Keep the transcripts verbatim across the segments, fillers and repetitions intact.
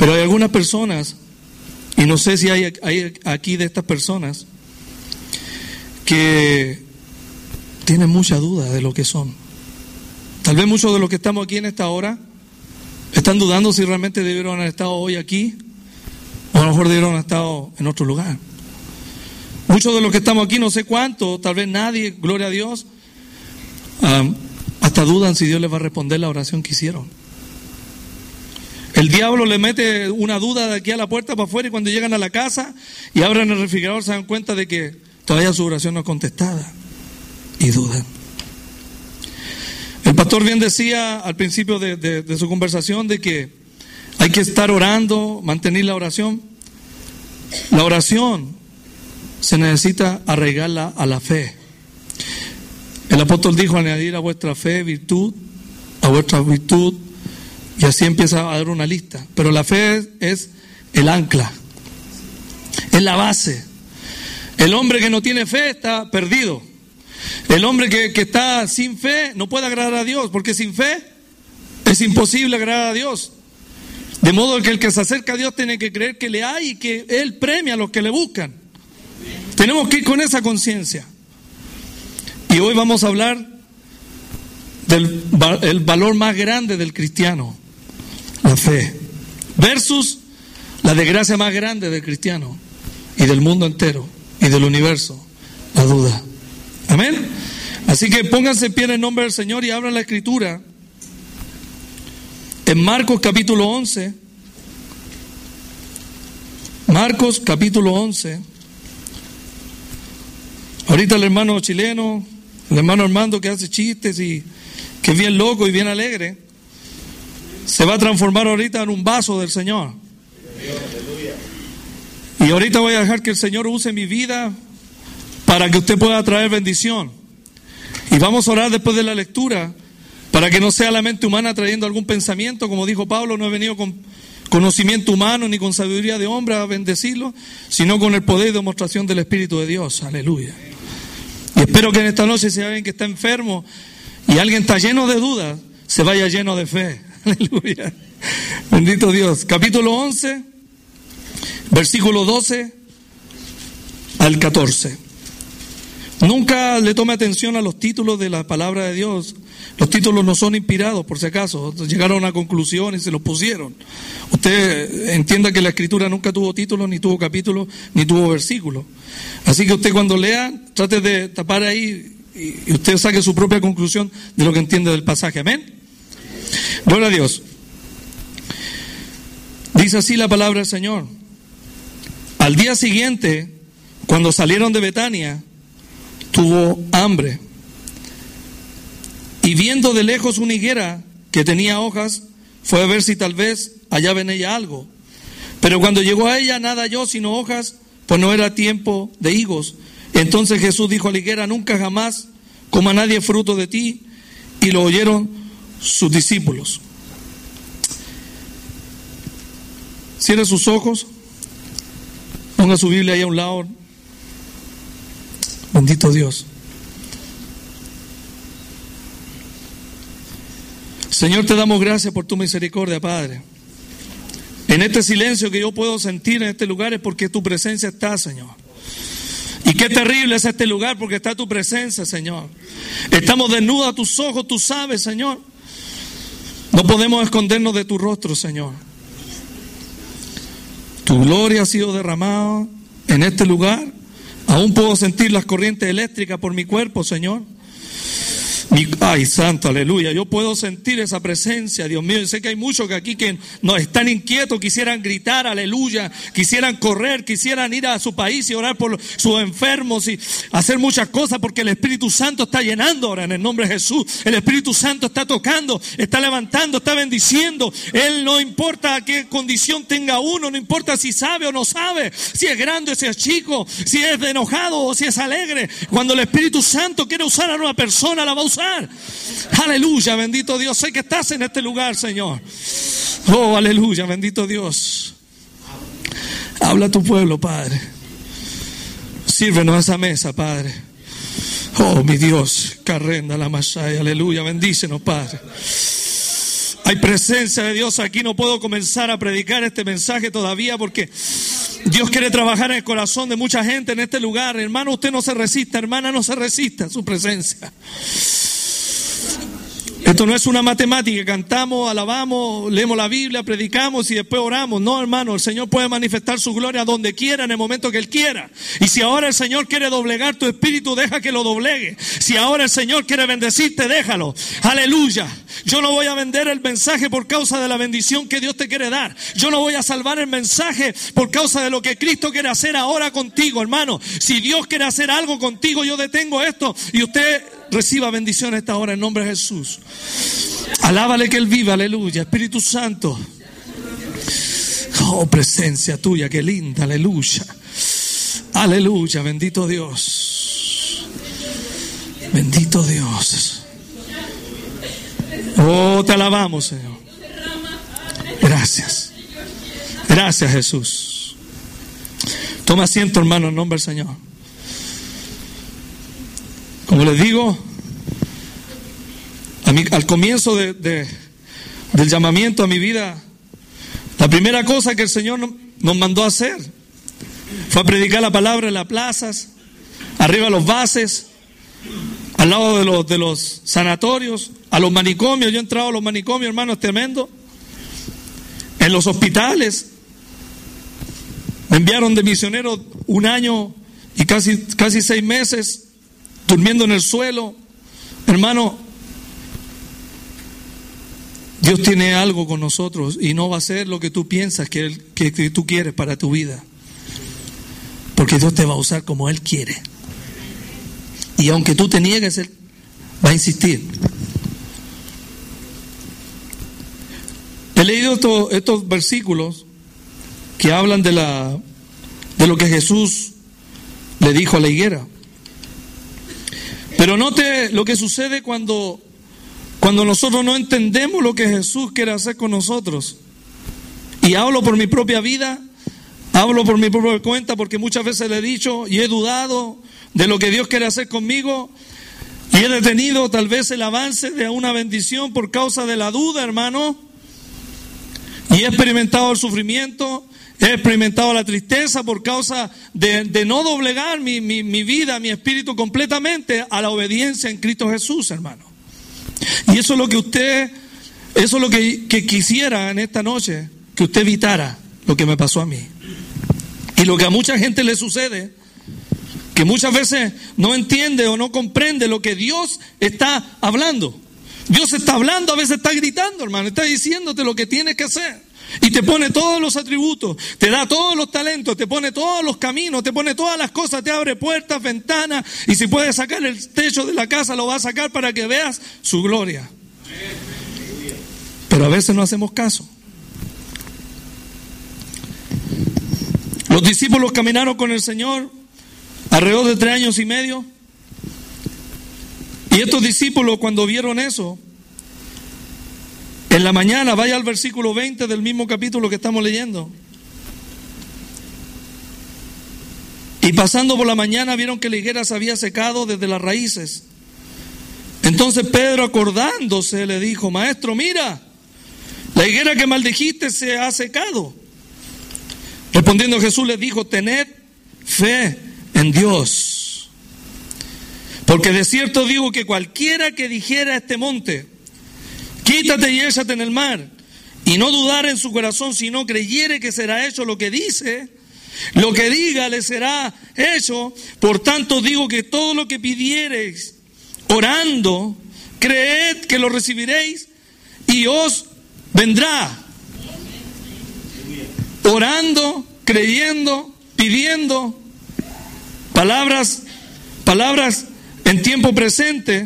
Pero hay algunas personas, y no sé si hay, hay aquí de estas personas, que tienen mucha duda de lo que son. Tal vez muchos de los que estamos aquí en esta hora están dudando si realmente debieron haber estado hoy aquí, o a lo mejor debieron haber estado en otro lugar. Muchos de los que estamos aquí, no sé cuántos, tal vez nadie, gloria a Dios, um, hasta dudan si Dios les va a responder la oración que hicieron. El diablo le mete una duda de aquí a la puerta para afuera, y cuando llegan a la casa y abren el refrigerador se dan cuenta de que todavía su oración no es contestada y dudan. El pastor bien decía al principio de, de, de su conversación de que hay que estar orando, mantener la oración. La oración se necesita arraigarla a la fe. El apóstol dijo: añadir a vuestra fe virtud, a vuestra virtud, y así empieza a dar una lista. Pero la fe es, es el ancla, es la base. El hombre que no tiene fe está perdido. El hombre que, que está sin fe no puede agradar a Dios, porque sin fe es imposible agradar a Dios. De modo que el que se acerca a Dios tiene que creer que le hay y que Él premia a los que le buscan. Tenemos que ir con esa conciencia. Y hoy vamos a hablar del el valor más grande del cristiano, la fe, versus la desgracia más grande del cristiano y del mundo entero y del universo, la duda. Amén. Así que pónganse en pie en el nombre del Señor y abran la Escritura en Marcos capítulo once. Marcos capítulo once. Ahorita el hermano chileno, el hermano Armando, que hace chistes y que es bien loco y bien alegre, se va a transformar ahorita en un vaso del Señor. Y ahorita voy a dejar que el Señor use mi vida para que usted pueda traer bendición. Y vamos a orar después de la lectura para que no sea la mente humana trayendo algún pensamiento. Como dijo Pablo, no he venido con conocimiento humano ni con sabiduría de hombre a bendecirlo, sino con el poder y demostración del Espíritu de Dios. Aleluya. Y espero que en esta noche, si alguien que está enfermo y alguien está lleno de dudas, se vaya lleno de fe. Aleluya. Bendito Dios. Capítulo once, versículo doce al catorce. Nunca le tome atención a los títulos de la palabra de Dios. Los títulos no son inspirados, por si acaso. Llegaron a una conclusión y se los pusieron. Usted entienda que la Escritura nunca tuvo títulos, ni tuvo capítulos, ni tuvo versículos. Así que usted cuando lea, trate de tapar ahí y usted saque su propia conclusión de lo que entiende del pasaje. Amén. Gloria a Dios. Dice así la palabra del Señor. Al día siguiente, cuando salieron de Betania, tuvo hambre. Y viendo de lejos una higuera que tenía hojas, fue a ver si tal vez hallaba en ella algo. Pero cuando llegó a ella, nada halló sino hojas, pues no era tiempo de higos. Entonces Jesús dijo a la higuera: nunca jamás coma nadie fruto de ti. Y lo oyeron sus discípulos. Cierre sus ojos. Ponga su Biblia ahí a un lado. Bendito Dios. Señor, te damos gracias por tu misericordia, Padre. En este silencio que yo puedo sentir en este lugar es porque tu presencia está, Señor. Y qué terrible es este lugar porque está tu presencia, Señor. Estamos desnudos a tus ojos, tú sabes, Señor. No podemos escondernos de tu rostro, Señor. Tu gloria ha sido derramada en este lugar. Aún puedo sentir las corrientes eléctricas por mi cuerpo, Señor. Mi, ay, santo, aleluya. Yo puedo sentir esa presencia, Dios mío. Yo sé que hay muchos que aquí que no están inquietos, quisieran gritar, aleluya, quisieran correr, quisieran ir a su país y orar por sus enfermos y hacer muchas cosas porque el Espíritu Santo está llenando ahora en el nombre de Jesús. El Espíritu Santo está tocando, está levantando, está bendiciendo. Él no importa qué condición tenga uno, no importa si sabe o no sabe, si es grande o si es chico, si es enojado o si es alegre. Cuando el Espíritu Santo quiere usar a una persona, la va a usar. Aleluya, bendito Dios. Sé que estás en este lugar, Señor. Oh, aleluya, bendito Dios. Habla a tu pueblo, Padre. Sírvenos a esa mesa, Padre. Oh, mi Dios. Carrenda la Masaya, aleluya. Bendícenos, Padre. Hay presencia de Dios aquí. No puedo comenzar a predicar este mensaje todavía porque Dios quiere trabajar en el corazón de mucha gente en este lugar. Hermano, usted no se resista, hermana, no se resista a su presencia. Esto no es una matemática, cantamos, alabamos, leemos la Biblia, predicamos y después oramos. No, hermano, el Señor puede manifestar su gloria donde quiera, en el momento que Él quiera. Y si ahora el Señor quiere doblegar tu espíritu, deja que lo doblegue. Si ahora el Señor quiere bendecirte, déjalo. Aleluya. Yo no voy a vender el mensaje por causa de la bendición que Dios te quiere dar. Yo no voy a salvar el mensaje por causa de lo que Cristo quiere hacer ahora contigo, hermano. Si Dios quiere hacer algo contigo, yo detengo esto y usted reciba bendición a esta hora en nombre de Jesús. Alábale que Él vive, aleluya. Espíritu Santo. Oh, presencia tuya, qué linda, aleluya. Aleluya, bendito Dios. Bendito Dios. Oh, te alabamos, Señor. Gracias. Gracias, Jesús. Toma asiento, hermano, en nombre del Señor. Como les digo, a mí, al comienzo de, de, del llamamiento a mi vida, la primera cosa que el Señor nos mandó a hacer fue a predicar la palabra en las plazas, arriba de los bases, al lado de los, de los sanatorios, a los manicomios. Yo he entrado a los manicomios, hermano, es tremendo. En los hospitales. Me enviaron de misionero un año y casi, casi seis meses durmiendo en el suelo. Hermano, Dios tiene algo con nosotros y no va a ser lo que tú piensas que, él, que, que tú quieres para tu vida. Porque Dios te va a usar como Él quiere. Y aunque tú te niegues, Él va a insistir. He leído esto, estos versículos que hablan de, la, de lo que Jesús le dijo a la higuera. Pero note lo que sucede cuando, cuando nosotros no entendemos lo que Jesús quiere hacer con nosotros. Y hablo por mi propia vida, hablo por mi propia cuenta, porque muchas veces le he dicho y he dudado de lo que Dios quiere hacer conmigo. Y he detenido tal vez el avance de una bendición por causa de la duda, hermano. Y he experimentado el sufrimiento, he experimentado la tristeza por causa de, de no doblegar mi, mi, mi vida, mi espíritu completamente a la obediencia en Cristo Jesús, hermano. Y eso es lo que usted, eso es lo que, que quisiera en esta noche, que usted evitara lo que me pasó a mí. Y lo que a mucha gente le sucede, que muchas veces no entiende o no comprende lo que Dios está hablando. Dios está hablando, a veces está gritando, hermano, está diciéndote lo que tienes que hacer. Y te pone todos los atributos, te da todos los talentos, te pone todos los caminos, te pone todas las cosas, te abre puertas, ventanas. Y si puedes sacar el techo de la casa, lo va a sacar para que veas su gloria. Pero a veces no hacemos caso. Los discípulos caminaron con el Señor alrededor de tres años y medio. Y estos discípulos, cuando vieron eso, en la mañana, vaya al versículo veinte del mismo capítulo que estamos leyendo. Y pasando por la mañana vieron que la higuera se había secado desde las raíces. Entonces Pedro, acordándose, le dijo: Maestro, mira, la higuera que maldijiste se ha secado. Respondiendo Jesús les dijo: tened fe en Dios. Porque de cierto digo que cualquiera que dijera a este monte: quítate y échate en el mar, y no dudar en su corazón, sino creyere que será hecho lo que dice, lo que diga le será hecho. Por tanto digo que todo lo que pidiereis orando, creed que lo recibiréis y os vendrá. Orando, creyendo, pidiendo, palabras, palabras en tiempo presente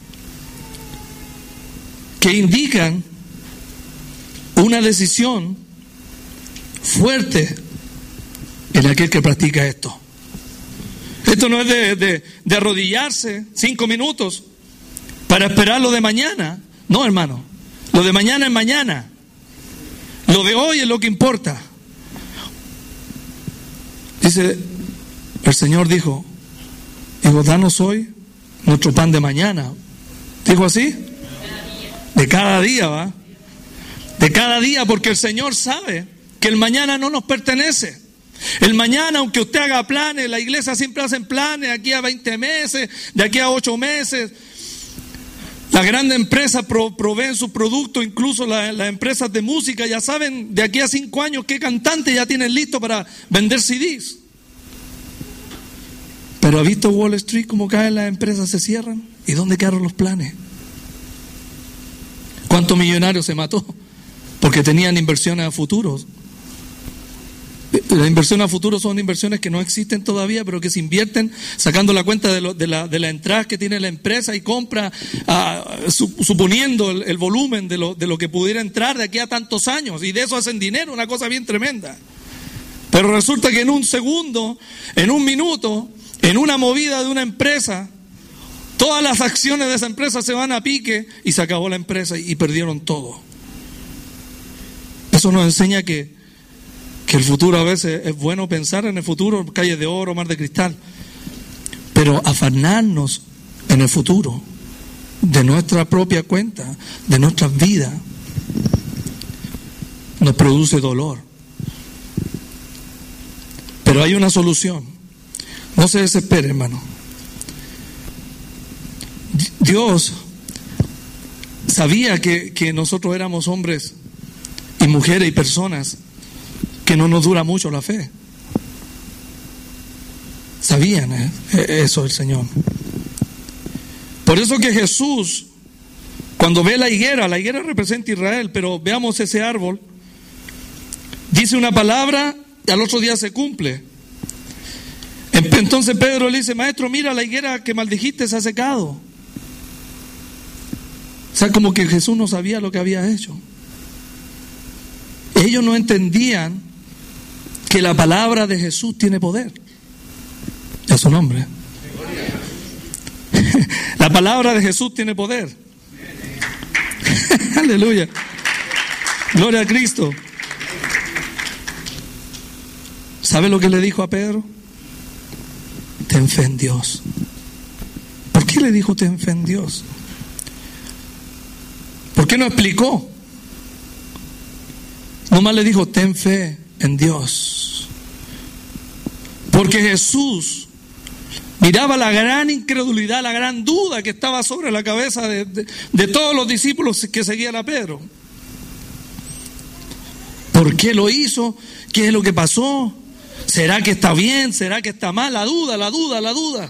que indican una decisión fuerte en aquel que practica esto. Esto no es de, de, de arrodillarse cinco minutos para esperar lo de mañana. No, hermano, lo de mañana es mañana. Lo de hoy es lo que importa. Dice, el Señor dijo, dijo, danos hoy nuestro pan de mañana. ¿Dijo así? De cada día, ¿va? de cada día, porque el Señor sabe que el mañana no nos pertenece. El mañana, aunque usted haga planes, la iglesia siempre hace planes, de aquí a veinte meses, de aquí a ocho meses. Las grandes empresas pro, proveen sus productos, incluso la, las empresas de música ya saben de aquí a cinco años qué cantante ya tienen listo para vender C Ds. Pero ¿ha visto Wall Street cómo caen las empresas, se cierran? ¿Y dónde quedaron los planes? ¿Cuántos millonarios se mató? Porque tenían inversiones a futuro. Las inversiones a futuro son inversiones que no existen todavía, pero que se invierten sacando la cuenta de, lo, de, la, de la entrada que tiene la empresa y compra, uh, su, suponiendo el, el volumen de lo, de lo que pudiera entrar de aquí a tantos años. Y de eso hacen dinero, una cosa bien tremenda. Pero resulta que en un segundo, en un minuto, en una movida de una empresa, todas las acciones de esa empresa se van a pique y se acabó la empresa y perdieron todo. Eso nos enseña que que el futuro a veces es bueno pensar en el futuro, calles de oro, mar de cristal, pero afanarnos en el futuro de nuestra propia cuenta, de nuestras vidas, nos produce dolor. Pero hay una solución. No se desespere, hermano. Dios sabía que, que nosotros éramos hombres y mujeres y personas que no nos dura mucho la fe. Sabían ¿eh? eso el Señor. Por eso que Jesús, cuando ve la higuera, la higuera representa a Israel, pero veamos ese árbol, dice una palabra y al otro día se cumple. Entonces Pedro le dice: maestro, mira, la higuera que maldijiste se ha secado. O sea, como que Jesús no sabía lo que había hecho. Ellos no entendían que la palabra de Jesús tiene poder. A su nombre. La palabra de Jesús tiene poder. Aleluya. Gloria a Cristo. ¿Sabe lo que le dijo a Pedro? Ten fe en Dios. ¿Por qué le dijo ten fe en Dios? ¿Por qué no explicó? Nomás le dijo ten fe en Dios. Porque Jesús miraba la gran incredulidad, la gran duda que estaba sobre la cabeza de, de, de todos los discípulos que seguían a Pedro. ¿Por qué lo hizo? ¿Qué es lo que pasó? ¿Será que está bien? ¿Será que está mal? La duda, la duda, la duda.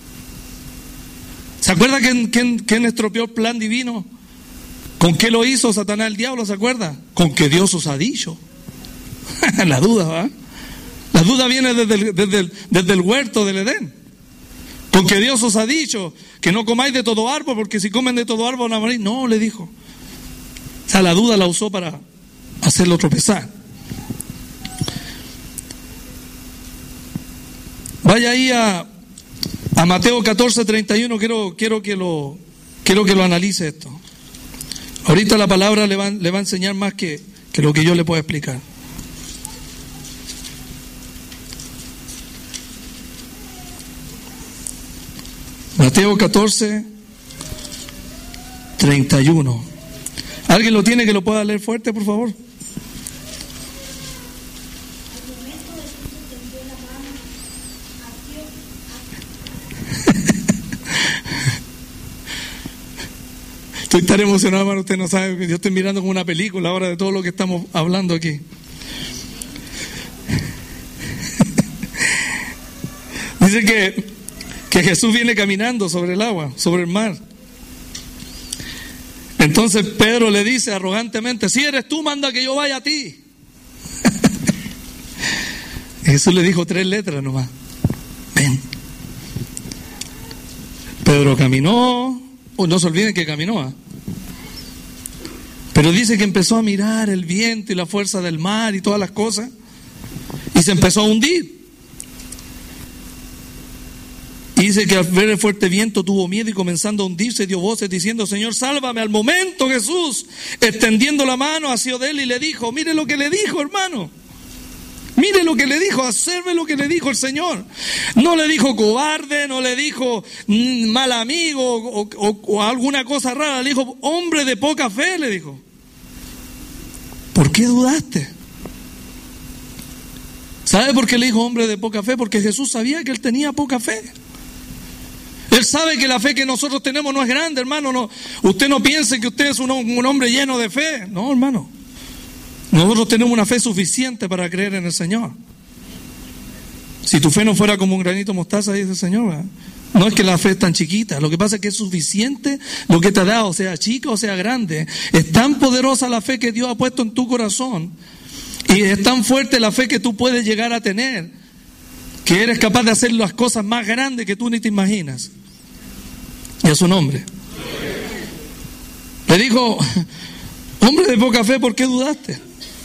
¿Se acuerda quién, quién, quién estropeó el plan divino? ¿Con qué lo hizo Satanás el diablo? ¿Se acuerda? Con que Dios os ha dicho. La duda, ¿va? La duda viene desde el, desde, el, desde el huerto del Edén. Con que Dios os ha dicho que no comáis de todo árbol, porque si comen de todo árbol van a morir. No, le dijo. O sea, la duda la usó para hacerlo tropezar. Vaya ahí a, a Mateo catorce, treinta y uno. Quiero, quiero, que lo, quiero que lo analice esto. Ahorita la palabra le va, le va a enseñar más que, que lo que yo le puedo explicar. Mateo catorce, treinta y uno. ¿Alguien lo tiene que lo pueda leer fuerte, por favor? Estoy tan emocionado, hermano, usted no sabe, yo estoy mirando como una película ahora de todo lo que estamos hablando aquí. Dice que, que Jesús viene caminando sobre el agua, sobre el mar. Entonces Pedro le dice arrogantemente: si eres tú, manda que yo vaya a ti. Jesús le dijo tres letras nomás: ven. Pedro caminó. Oh, no se olviden que caminó, ¿eh? Pero dice que empezó a mirar el viento y la fuerza del mar y todas las cosas, y se empezó a hundir. Y dice que al ver el fuerte viento tuvo miedo y comenzando a hundirse dio voces diciendo: Señor, sálvame. Al momento Jesús, extendiendo la mano, asió de él y le dijo: mire lo que le dijo, hermano. Mire lo que le dijo, observe lo que le dijo el Señor. No le dijo cobarde, no le dijo mal amigo o, o, o alguna cosa rara. Le dijo hombre de poca fe, le dijo. ¿Por qué dudaste? ¿Sabe por qué le dijo hombre de poca fe? Porque Jesús sabía que él tenía poca fe. Él sabe que la fe que nosotros tenemos no es grande, hermano. No, usted no piense que usted es un, un hombre lleno de fe. No, hermano. Nosotros tenemos una fe suficiente para creer en el Señor. Si tu fe no fuera como un granito de mostaza, dice el Señor, ¿verdad? No es que la fe es tan chiquita, lo que pasa es que es suficiente lo que te ha dado, sea chica o sea grande. Es tan poderosa la fe que Dios ha puesto en tu corazón y es tan fuerte la fe que tú puedes llegar a tener que eres capaz de hacer las cosas más grandes que tú ni te imaginas. Y a su nombre. Le dijo, hombre de poca fe, ¿por qué dudaste?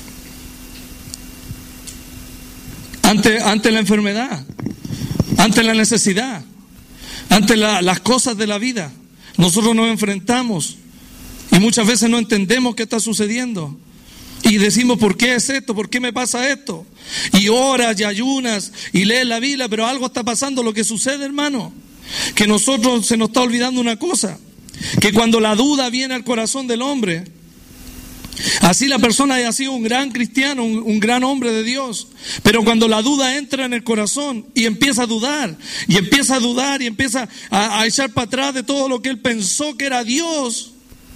Ante, ante la enfermedad, ante la necesidad, ante la, las cosas de la vida, nosotros nos enfrentamos y muchas veces no entendemos qué está sucediendo. Y decimos, ¿por qué es esto? ¿Por qué me pasa esto? Y oras y ayunas y lees la Biblia, pero algo está pasando. Lo que sucede, hermano, que nosotros se nos está olvidando una cosa, que cuando la duda viene al corazón del hombre, así la persona haya sido un gran cristiano, un, un gran hombre de Dios, pero cuando la duda entra en el corazón y empieza a dudar, y empieza a dudar y empieza a, a echar para atrás de todo lo que él pensó que era Dios,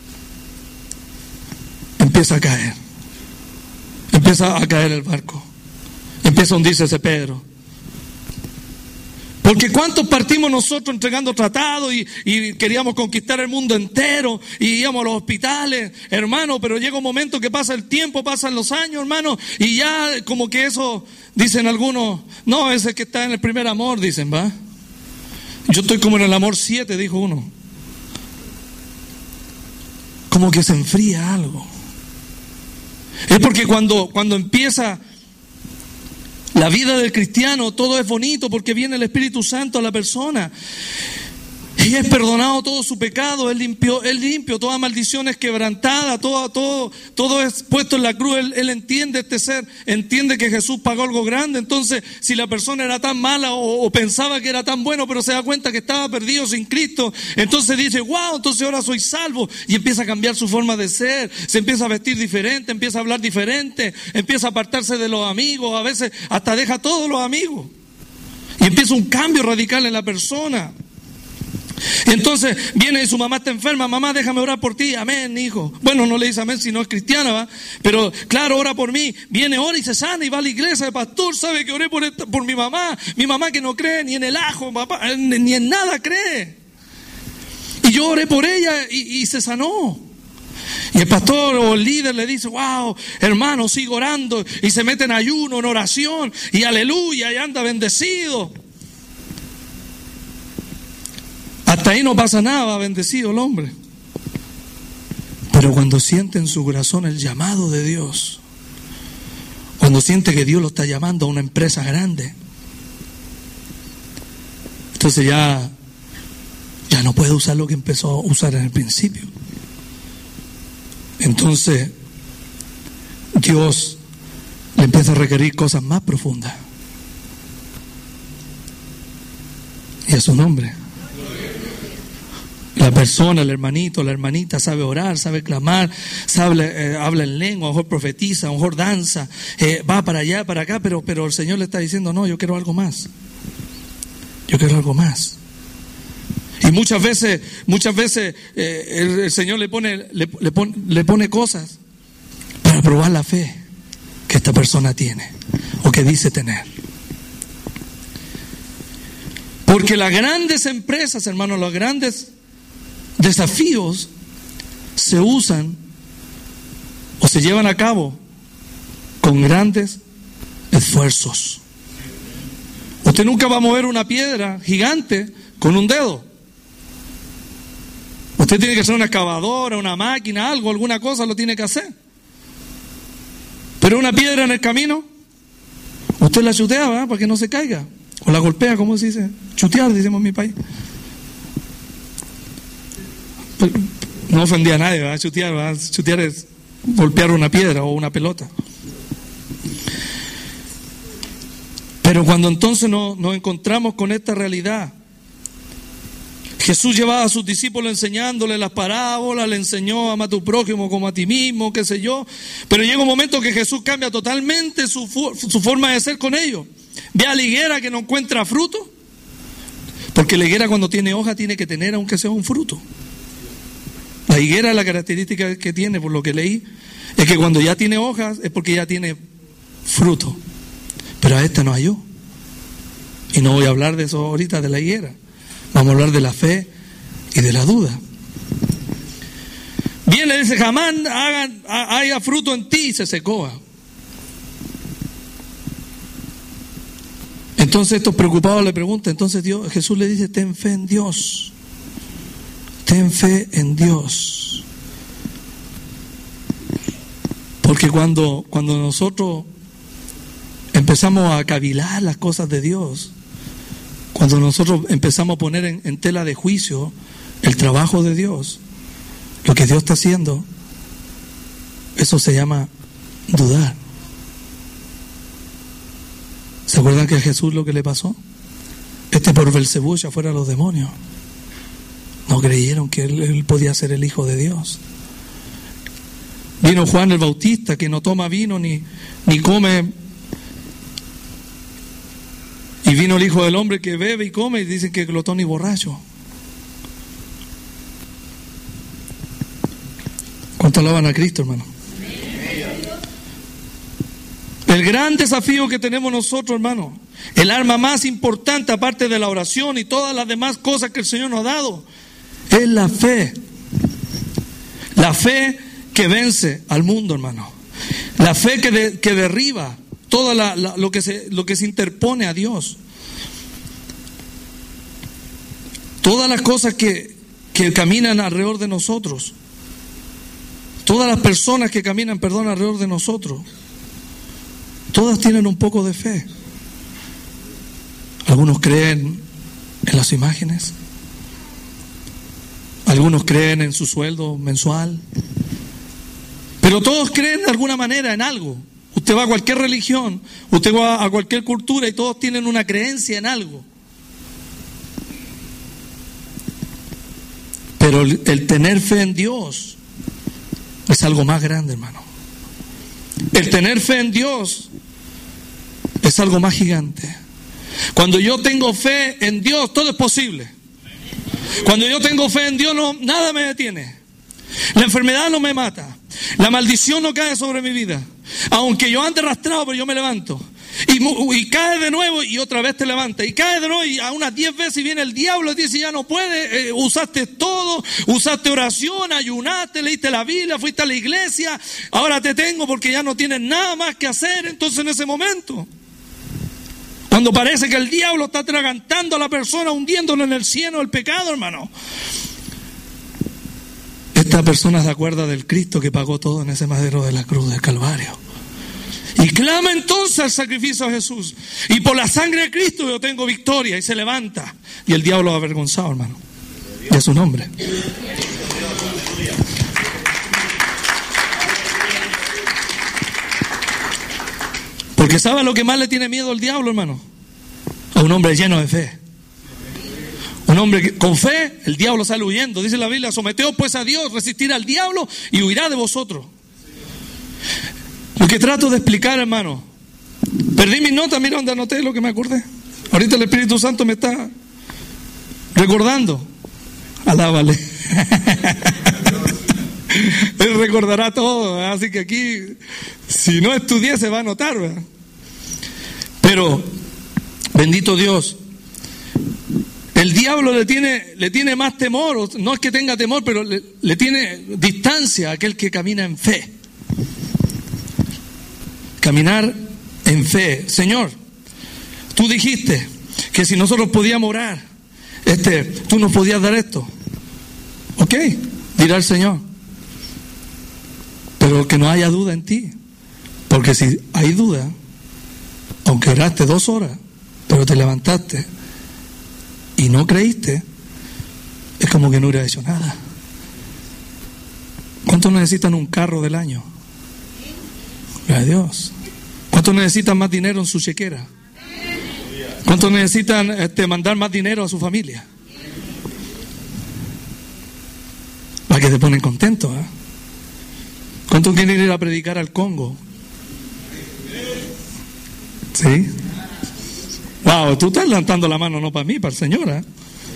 empieza a caer. Empieza a caer el barco. Empieza a hundirse ese Pedro. Porque ¿cuántos partimos nosotros entregando tratados y, y queríamos conquistar el mundo entero y íbamos a los hospitales, hermano? Pero llega un momento que pasa el tiempo, pasan los años, hermano, y ya como que eso, dicen algunos, no, ese que está en el primer amor, dicen, ¿va? Yo estoy como en el amor siete, dijo uno. Como que se enfría algo. Es porque cuando, cuando empieza la vida del cristiano, todo es bonito porque viene el Espíritu Santo a la persona. Y es perdonado todo su pecado, Él limpió, Él limpio, toda maldición es quebrantada, todo, todo, todo es puesto en la cruz. Él, él entiende este ser, entiende que Jesús pagó algo grande. Entonces, si la persona era tan mala o, o pensaba que era tan bueno, pero se da cuenta que estaba perdido sin Cristo, entonces dice, wow, entonces ahora soy salvo. Y empieza a cambiar su forma de ser, se empieza a vestir diferente, empieza a hablar diferente, empieza a apartarse de los amigos, a veces hasta deja a todos los amigos. Y empieza un cambio radical en la persona. Entonces viene y su mamá está enferma, mamá, déjame orar por ti, amén, hijo. Bueno, no le dice amén si no es cristiana, ¿va? Pero claro, ora por mí. Viene, ora y se sana y va a la iglesia. El pastor sabe que oré por, esta, por mi mamá. Mi mamá que no cree ni en el ajo, papá, ni en nada cree. Y yo oré por ella y, y se sanó. Y el pastor o el líder le dice, wow, hermano, sigo orando. Y se mete en ayuno, en oración, y aleluya, y anda bendecido. Hasta ahí no pasa nada, va bendecido el hombre. Pero cuando siente en su corazón el llamado de Dios, cuando siente que Dios lo está llamando a una empresa grande, entonces ya, ya no puede usar lo que empezó a usar en el principio. Entonces Dios le empieza a requerir cosas más profundas. Y a su nombre. La persona, el hermanito, la hermanita sabe orar, sabe clamar, sabe, eh, habla en lengua, a lo mejor profetiza, a lo mejor danza, eh, va para allá, para acá, pero, pero el Señor le está diciendo, no, yo quiero algo más. Yo quiero algo más. Y muchas veces, muchas veces eh, el, el Señor le pone, le, le, pone, le pone cosas para probar la fe que esta persona tiene o que dice tener. Porque las grandes empresas, hermanos, los grandes desafíos se usan o se llevan a cabo con grandes esfuerzos. Usted nunca va a mover una piedra gigante con un dedo. Usted tiene que hacer una excavadora, una máquina, algo, alguna cosa lo tiene que hacer. Pero una piedra en el camino, usted la chutea, ¿verdad? Para que no se caiga. O la golpea, ¿cómo se dice? Chutear, decimos en mi país. No ofendía a nadie, ¿verdad? Chutear, ¿verdad? Chutear es golpear una piedra o una pelota. Pero cuando entonces nos, nos encontramos con esta realidad, Jesús llevaba a sus discípulos enseñándole las parábolas, le enseñó ama a tu prójimo como a ti mismo, qué sé yo. Pero llega un momento que Jesús cambia totalmente su, su forma de ser con ellos. Ve a la higuera que no encuentra fruto, porque la higuera cuando tiene hoja tiene que tener aunque sea un fruto. La higuera, la característica que tiene, por lo que leí, es que cuando ya tiene hojas es porque ya tiene fruto. Pero a esta no halló. Y no voy a hablar de eso ahorita, de la higuera. Vamos a hablar de la fe y de la duda. Viene y dice, jamás hagan, haya fruto en ti, y se secó. Entonces estos preocupados le preguntan, entonces Dios, Jesús le dice, ten fe en Dios. Ten fe en Dios. Porque cuando, cuando nosotros empezamos a cavilar las cosas de Dios, cuando nosotros empezamos a poner en, en tela de juicio el trabajo de Dios, lo que Dios está haciendo, eso se llama dudar. ¿Se acuerdan que a Jesús lo que le pasó? Este por Belcebú ya fuera los demonios. No creyeron que él, él podía ser el Hijo de Dios. Vino Juan el Bautista, que no toma vino ni, ni come. Y vino el Hijo del Hombre, que bebe y come, y dicen que es glotón y borracho. ¿Cuánto alaban a Cristo, hermano? El gran desafío que tenemos nosotros, hermano, el arma más importante, aparte de la oración y todas las demás cosas que el Señor nos ha dado, es la fe. La fe que vence al mundo, hermano. La fe que, de, que derriba todo la, la, lo, que se, lo que se interpone a Dios. Todas las cosas que, que caminan alrededor de nosotros. Todas las personas que caminan, perdón, alrededor de nosotros. Todas tienen un poco de fe. Algunos creen en las imágenes. Algunos creen en su sueldo mensual. Pero todos creen de alguna manera en algo. Usted va a cualquier religión, usted va a cualquier cultura y todos tienen una creencia en algo. Pero el, el tener fe en Dios es algo más grande, hermano. El tener fe en Dios es algo más gigante. Cuando yo tengo fe en Dios, todo es posible. Cuando yo tengo fe en Dios, no, nada me detiene. La enfermedad no me mata. La maldición no cae sobre mi vida. Aunque yo ande arrastrado, pero yo me levanto. Y, y cae de nuevo y otra vez te levanta. Y cae de nuevo y a unas diez veces viene el diablo y dice, ya no puede, eh, usaste todo, usaste oración, ayunaste, leíste la Biblia, fuiste a la iglesia, ahora te tengo porque ya no tienes nada más que hacer. Entonces en ese momento, cuando parece que el diablo está atragantando a la persona, hundiéndolo en el cieno del pecado, hermano, esta persona se acuerda del Cristo que pagó todo en ese madero de la cruz del Calvario. Y clama entonces al sacrificio de Jesús. Y por la sangre de Cristo yo tengo victoria. Y se levanta. Y el diablo ha avergonzado, hermano. De su nombre. Porque ¿sabe lo que más le tiene miedo al diablo, hermano? A un hombre lleno de fe. Un hombre que, con fe, el diablo sale huyendo. Dice la Biblia, someteos pues a Dios, resistir al diablo y huirá de vosotros. Lo que trato de explicar, hermano, perdí mis notas, mira donde anoté lo que me acordé. Ahorita el Espíritu Santo me está recordando. Alábale. Él recordará todo, ¿verdad? Así que aquí, si no estudié, se va a anotar, ¿verdad? Pero, bendito Dios, el diablo le tiene, le tiene más temor, no es que tenga temor, pero le, le tiene distancia a aquel que camina en fe. Caminar en fe. Señor, tú dijiste que si nosotros podíamos orar, este, tú nos podías dar esto. Ok, dirá el Señor. Pero que no haya duda en ti. Porque si hay duda, aunque oraste dos horas, pero te levantaste y no creíste, es como que no hubiera hecho nada. ¿Cuántos necesitan un carro del año? Gloria a Dios. ¿Cuántos necesitan más dinero en su chequera? ¿Cuántos necesitan este, mandar más dinero a su familia? ponen contentos, ¿eh? ¿Cuántos quieren ir a predicar al Congo? ¿Sí? Wow, tú estás levantando la mano no para mí, para el Señor, ¿eh?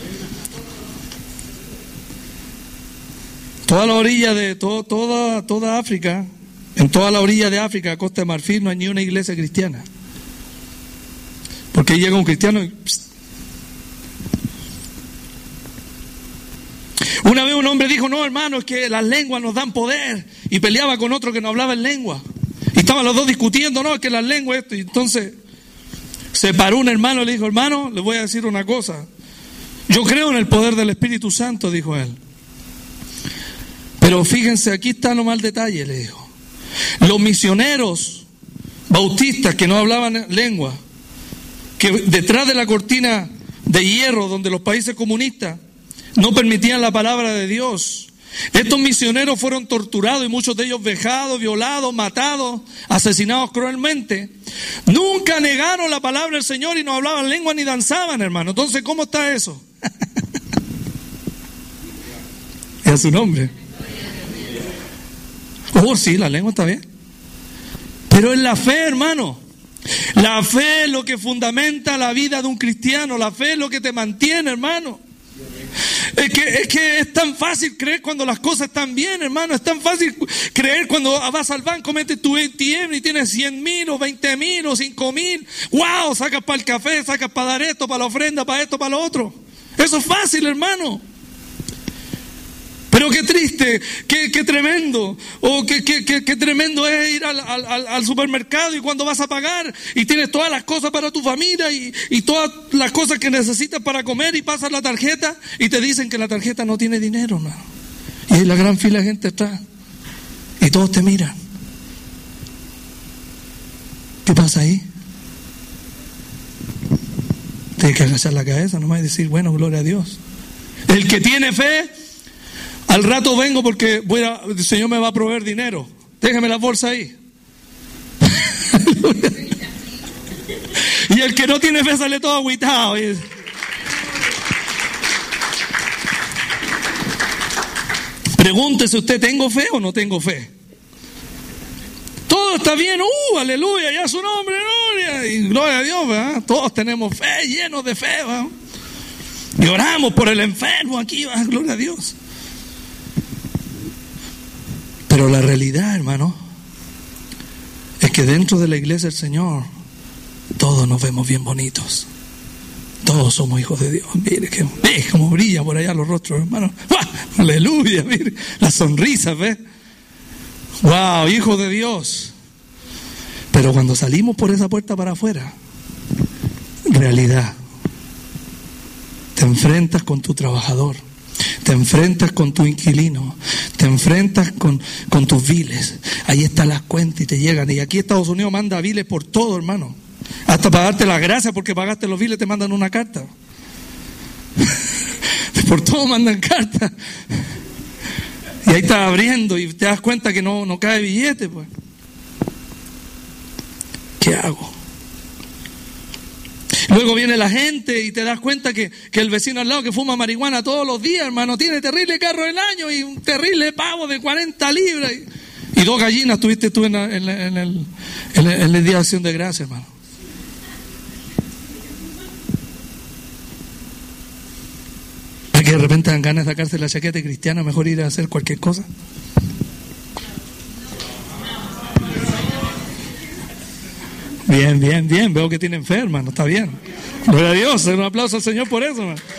Toda la orilla de todo, toda, toda África, en toda la orilla de África, Costa de Marfil, no hay ni una iglesia cristiana. Porque ahí llega un cristiano y... Psst. Una vez un hombre dijo, no hermano, es que las lenguas nos dan poder. Y peleaba con otro que no hablaba en lengua. Y estaban los dos discutiendo, no, es que las lenguas esto. Y entonces se paró un hermano y le dijo, hermano, le voy a decir una cosa. Yo creo en el poder del Espíritu Santo, dijo él. Pero fíjense, aquí está nomás el detalle, le dijo. Los misioneros bautistas que no hablaban lengua, que detrás de la cortina de hierro donde los países comunistas no permitían la palabra de Dios, estos misioneros fueron torturados y muchos de ellos vejados, violados, matados, asesinados cruelmente. Nunca negaron la palabra del Señor y no hablaban lengua ni danzaban, hermano. Entonces, ¿cómo está eso? Es a su nombre. Oh, sí, la lengua está bien. Pero es la fe, hermano. La fe es lo que fundamenta la vida de un cristiano. La fe es lo que te mantiene, hermano. Es que, es que es tan fácil creer cuando las cosas están bien, hermano. Es tan fácil creer cuando vas al banco, metes tu A T M y tienes cien mil o veinte mil o cinco mil. ¡Wow! Sacas para el café, sacas para dar esto, para la ofrenda, para esto, para lo otro. Eso es fácil, hermano. Pero qué triste, qué, qué tremendo, o qué, qué, qué, qué tremendo es ir al, al, al supermercado y cuando vas a pagar y tienes todas las cosas para tu familia y, y todas las cosas que necesitas para comer y pasas la tarjeta y te dicen que la tarjeta no tiene dinero, hermano. Y hay la gran fila de gente atrás y todos te miran. ¿Qué pasa ahí? Tienes que agachar la cabeza nomás y decir, bueno, gloria a Dios. El que tiene fe... Al rato vengo porque voy a, el Señor me va a proveer dinero. Déjame la bolsa ahí. Y el que no tiene fe sale todo agüitado. Pregúntese usted, ¿tengo fe o no tengo fe? Todo está bien, uh, aleluya, ya su nombre, gloria. Y gloria a Dios, ¿verdad? Todos tenemos fe, llenos de fe, ¿verdad? Y oramos por el enfermo aquí, ¿verdad? Gloria a Dios. Pero la realidad, hermano, es que dentro de la iglesia del Señor todos nos vemos bien bonitos. Todos somos hijos de Dios. Mire que, ve cómo brilla por allá los rostros, hermano. ¡Wow! Aleluya, mire las sonrisas, ¿ves? ¡Wow! Hijos de Dios. Pero cuando salimos por esa puerta para afuera, realidad, te enfrentas con tu trabajador. Te enfrentas con tu inquilino, te enfrentas con, con tus biles. Ahí están las cuentas y te llegan. Y aquí Estados Unidos manda biles por todo, hermano. Hasta para darte las gracias porque pagaste los biles te mandan una carta. Por todo mandan cartas. Y ahí estás abriendo y te das cuenta que no, no cae billete, pues. ¿Qué hago? Luego viene la gente y te das cuenta que, que el vecino al lado que fuma marihuana todos los días, hermano, tiene terrible carro del año y un terrible pavo de cuarenta libras. Y, y dos gallinas tuviste tú en, la, en, la, en, el, en, el, en el Día de Acción de Gracias, hermano. ¿A que de repente dan ganas de sacarse la chaqueta cristiana, mejor ir a hacer cualquier cosa? Bien, bien, bien. Veo que tienen fe, hermano. Está bien. Gloria a Dios. Un aplauso al Señor por eso, hermano.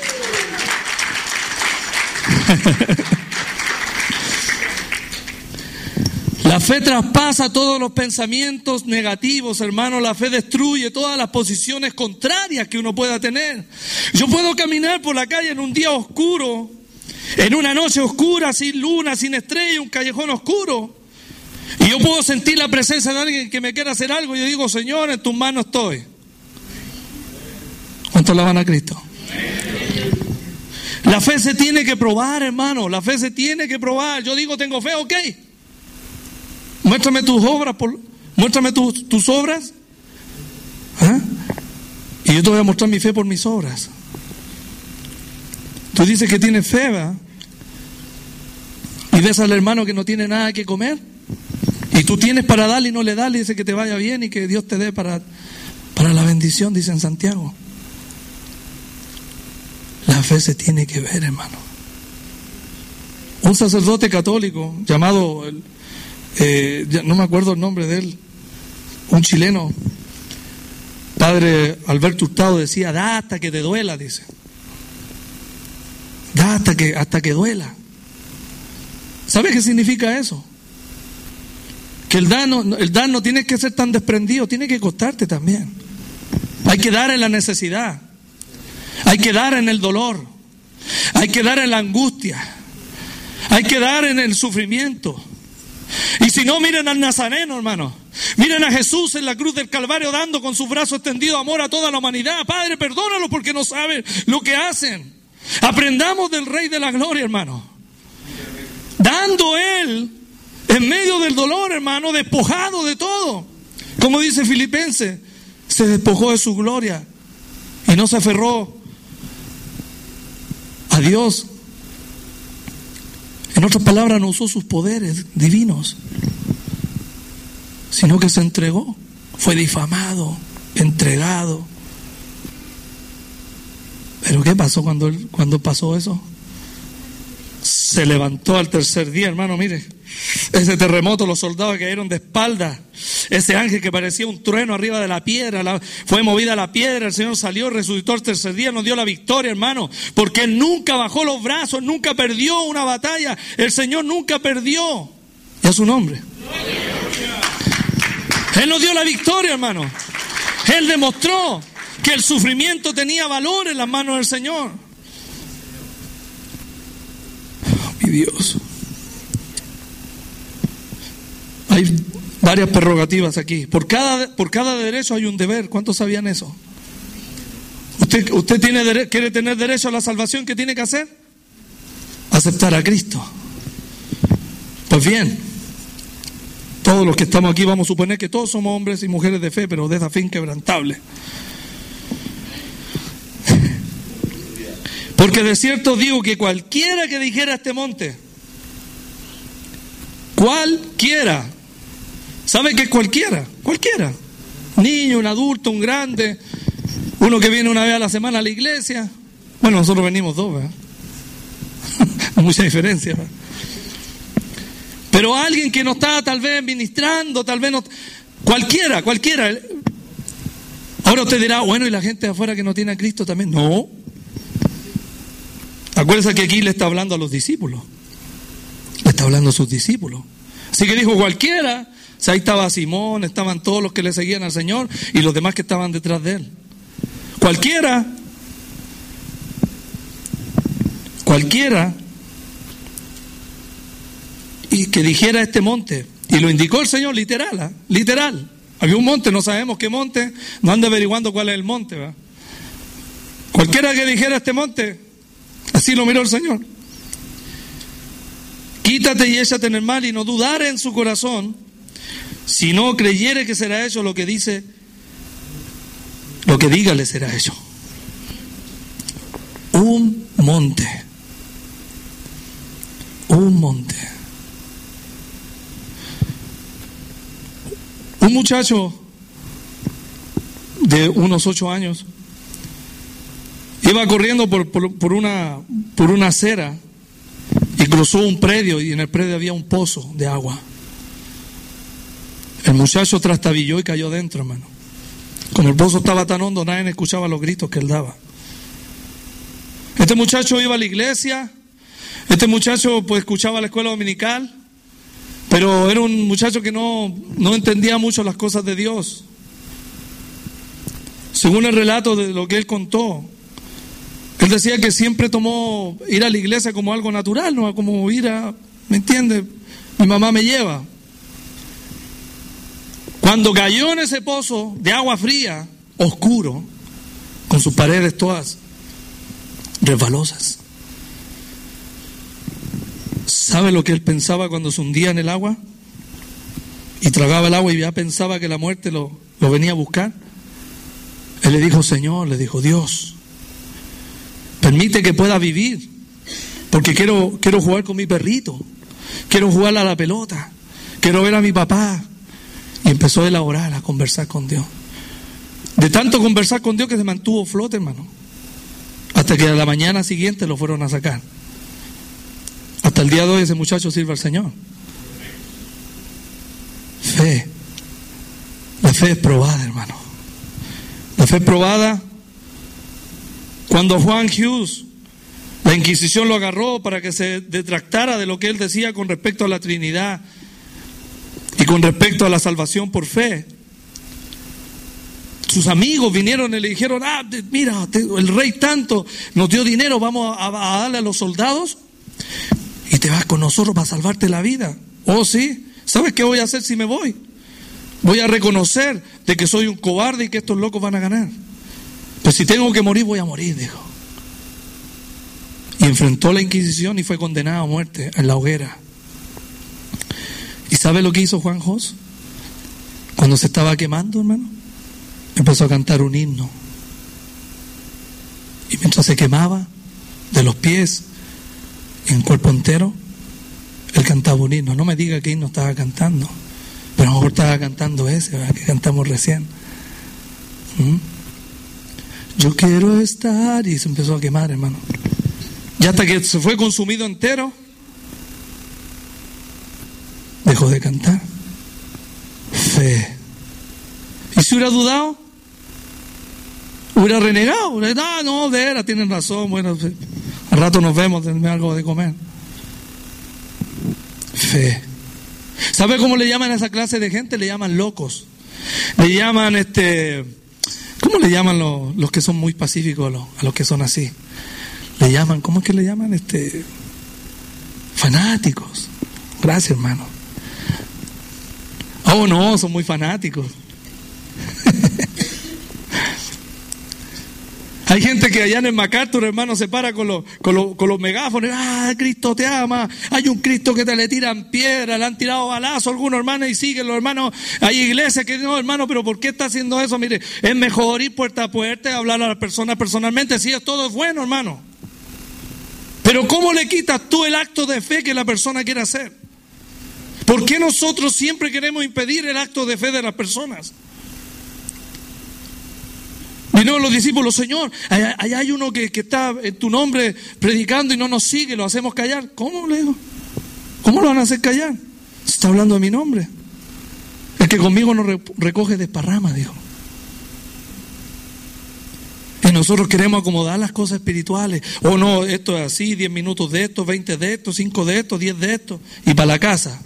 La fe traspasa todos los pensamientos negativos, hermano. La fe destruye todas las posiciones contrarias que uno pueda tener. Yo puedo caminar por la calle en un día oscuro, en una noche oscura, sin luna, sin estrella, un callejón oscuro. Y yo puedo sentir la presencia de alguien que me quiera hacer algo. Y yo digo, Señor, en tus manos estoy. ¿Cuántos alaban a Cristo? La fe se tiene que probar, hermano. La fe se tiene que probar. Yo digo, tengo fe, ok. Muéstrame tus obras. Por, muéstrame tus, tus obras. ¿Ah? Y yo te voy a mostrar mi fe por mis obras. Tú dices que tienes fe, ¿verdad? Y Y ves al hermano que no tiene nada que comer. Y tú tienes para darle y no le das, le dice que te vaya bien y que Dios te dé para, para la bendición, dice en Santiago. La fe se tiene que ver, hermano. Un sacerdote católico llamado, eh, no me acuerdo el nombre de él, un chileno, padre Alberto Hurtado, decía, da hasta que te duela, dice. Da hasta que, hasta que duela. ¿Sabe qué significa eso? Que el dar, no, el dar no tiene que ser tan desprendido, tiene que costarte también. Hay que dar en la necesidad, hay que dar en el dolor, hay que dar en la angustia, hay que dar en el sufrimiento. Y si no, miren al Nazareno, hermano. Miren a Jesús en la cruz del Calvario dando con sus brazos extendidos amor a toda la humanidad. Padre, perdónalos porque no saben lo que hacen. Aprendamos del Rey de la Gloria, hermano. Dando Él en medio del dolor, hermano, despojado de todo. Como dice Filipenses, se despojó de su gloria y no se aferró a Dios. En otras palabras, no usó sus poderes divinos, sino que se entregó, fue difamado, entregado. Pero ¿qué pasó cuando, él, cuando pasó eso? Se levantó al tercer día, hermano, mire, ese terremoto, los soldados cayeron de espalda, ese ángel que parecía un trueno arriba de la piedra, la, fue movida la piedra, el Señor salió, resucitó al tercer día, nos dio la victoria, hermano, porque Él nunca bajó los brazos, nunca perdió una batalla, el Señor nunca perdió, y a su nombre. Él nos dio la victoria, hermano. Él demostró que el sufrimiento tenía valor en las manos del Señor. Oh, mi Dios. Hay varias prerrogativas aquí. Por cada, por cada derecho hay un deber. ¿Cuántos sabían eso? ¿Usted, usted tiene dere- quiere tener derecho a la salvación? ¿Qué tiene que hacer? Aceptar a Cristo. Pues bien, todos los que estamos aquí vamos a suponer que todos somos hombres y mujeres de fe, pero de esa fe inquebrantable. Porque de cierto digo que cualquiera que dijera a este monte, cualquiera, ¿sabe qué es cualquiera? Cualquiera. Niño, un adulto, un grande, uno que viene una vez a la semana a la iglesia. Bueno, nosotros venimos dos, ¿verdad? Mucha diferencia, ¿verdad? Pero alguien que no está tal vez ministrando, tal vez no... Cualquiera, cualquiera. Ahora usted dirá, bueno, ¿y la gente de afuera que no tiene a Cristo también? No. Acuérdense que aquí le está hablando a los discípulos. Le está hablando a sus discípulos. Así que dijo cualquiera. O sea, ahí estaba Simón, estaban todos los que le seguían al Señor y los demás que estaban detrás de Él. Cualquiera. Cualquiera. Y que dijera este monte, y lo indicó el Señor literal, ¿eh? literal. Había un monte, no sabemos qué monte, no anda averiguando cuál es el monte, ¿verdad? Cualquiera que dijera este monte, así lo miró el Señor. Quítate y échate en el mar, y no dudare en su corazón, si no creyere que será hecho lo que dice, lo que diga le será hecho. Un monte, un monte. Un muchacho de unos ocho años iba corriendo por, por, por, una, por una acera y cruzó un predio, y en el predio había un pozo de agua. El muchacho trastabilló y cayó dentro, hermano. Como el pozo estaba tan hondo, nadie escuchaba los gritos que él daba. Este muchacho iba a la iglesia, este muchacho pues escuchaba la escuela dominical, pero era un muchacho que no, no entendía mucho las cosas de Dios. Según el relato de lo que él contó, él decía que siempre tomó ir a la iglesia como algo natural, no como ir a, ¿me entiende? Mi mamá me lleva. Cuando cayó en ese pozo de agua fría, oscuro, con sus paredes todas resbalosas, ¿sabe lo que él pensaba cuando se hundía en el agua? Y tragaba el agua y ya pensaba que la muerte lo, lo venía a buscar. Él le dijo, Señor, le dijo, Dios, permite que pueda vivir, porque quiero, quiero jugar con mi perrito, quiero jugar a la pelota, quiero ver a mi papá. Y empezó a elaborar, a conversar con Dios. De tanto conversar con Dios que se mantuvo flote, hermano. Hasta que a la mañana siguiente lo fueron a sacar. Hasta el día de hoy ese muchacho sirve al Señor. Fe. La fe es probada, hermano. La fe es probada. Cuando Juan Hughes, la Inquisición lo agarró para que se detractara de lo que él decía con respecto a la Trinidad y con respecto a la salvación por fe, sus amigos vinieron y le dijeron: ah, mira, el rey tanto nos dio dinero, vamos a, a darle a los soldados y te vas con nosotros para salvarte la vida. Oh, sí, ¿sabes qué voy a hacer si me voy? Voy a reconocer de que soy un cobarde y que estos locos van a ganar. Pues si tengo que morir, voy a morir, dijo. Y enfrentó la Inquisición y fue condenado a muerte en la hoguera. ¿Y sabe lo que hizo Juan Hus? Cuando se estaba quemando, hermano, empezó a cantar un himno. Y mientras se quemaba, de los pies y en cuerpo entero, él cantaba un himno. No me diga qué himno estaba cantando, pero a lo mejor estaba cantando ese, ¿verdad?, que cantamos recién. ¿Mm? Yo quiero estar, y se empezó a quemar, hermano. Y hasta que se fue consumido entero, dejó de cantar. Fe. ¿Y si hubiera dudado? ¿Hubiera renegado? No, no, de veras, tienen razón. Bueno, al rato nos vemos, denme algo de comer. Fe. ¿Sabe cómo le llaman a esa clase de gente? Le llaman locos. Le llaman, este, ¿cómo le llaman los, los que son muy pacíficos a los, a los que son así? Le llaman, ¿cómo es que le llaman? Este, fanáticos. Gracias, hermano. Oh, no, son muy fanáticos. Hay gente que allá en el MacArthur, hermano, se para con los, con los, con los megáfonos. Ah, Cristo te ama. Hay un Cristo que te le tiran piedra, le han tirado balazo a algunos hermanos y siguen los hermanos. Hay iglesias que no, hermano, pero ¿por qué está haciendo eso? Mire, es mejor ir puerta a puerta y hablar a las personas personalmente. Sí, es todo es bueno, hermano. Pero ¿cómo le quitas tú el acto de fe que la persona quiere hacer? ¿Por qué nosotros siempre queremos impedir el acto de fe de las personas? Vinieron los discípulos: Señor, allá, allá hay uno que, que está en tu nombre predicando y no nos sigue, lo hacemos callar. ¿Cómo, le digo? ¿Cómo lo van a hacer callar? Se está hablando de mi nombre. El que conmigo no recoge desparrama, dijo. Y nosotros queremos acomodar las cosas espirituales. O oh, no, esto es así, diez minutos de esto, veinte de esto, cinco de esto, diez de esto, y para la casa.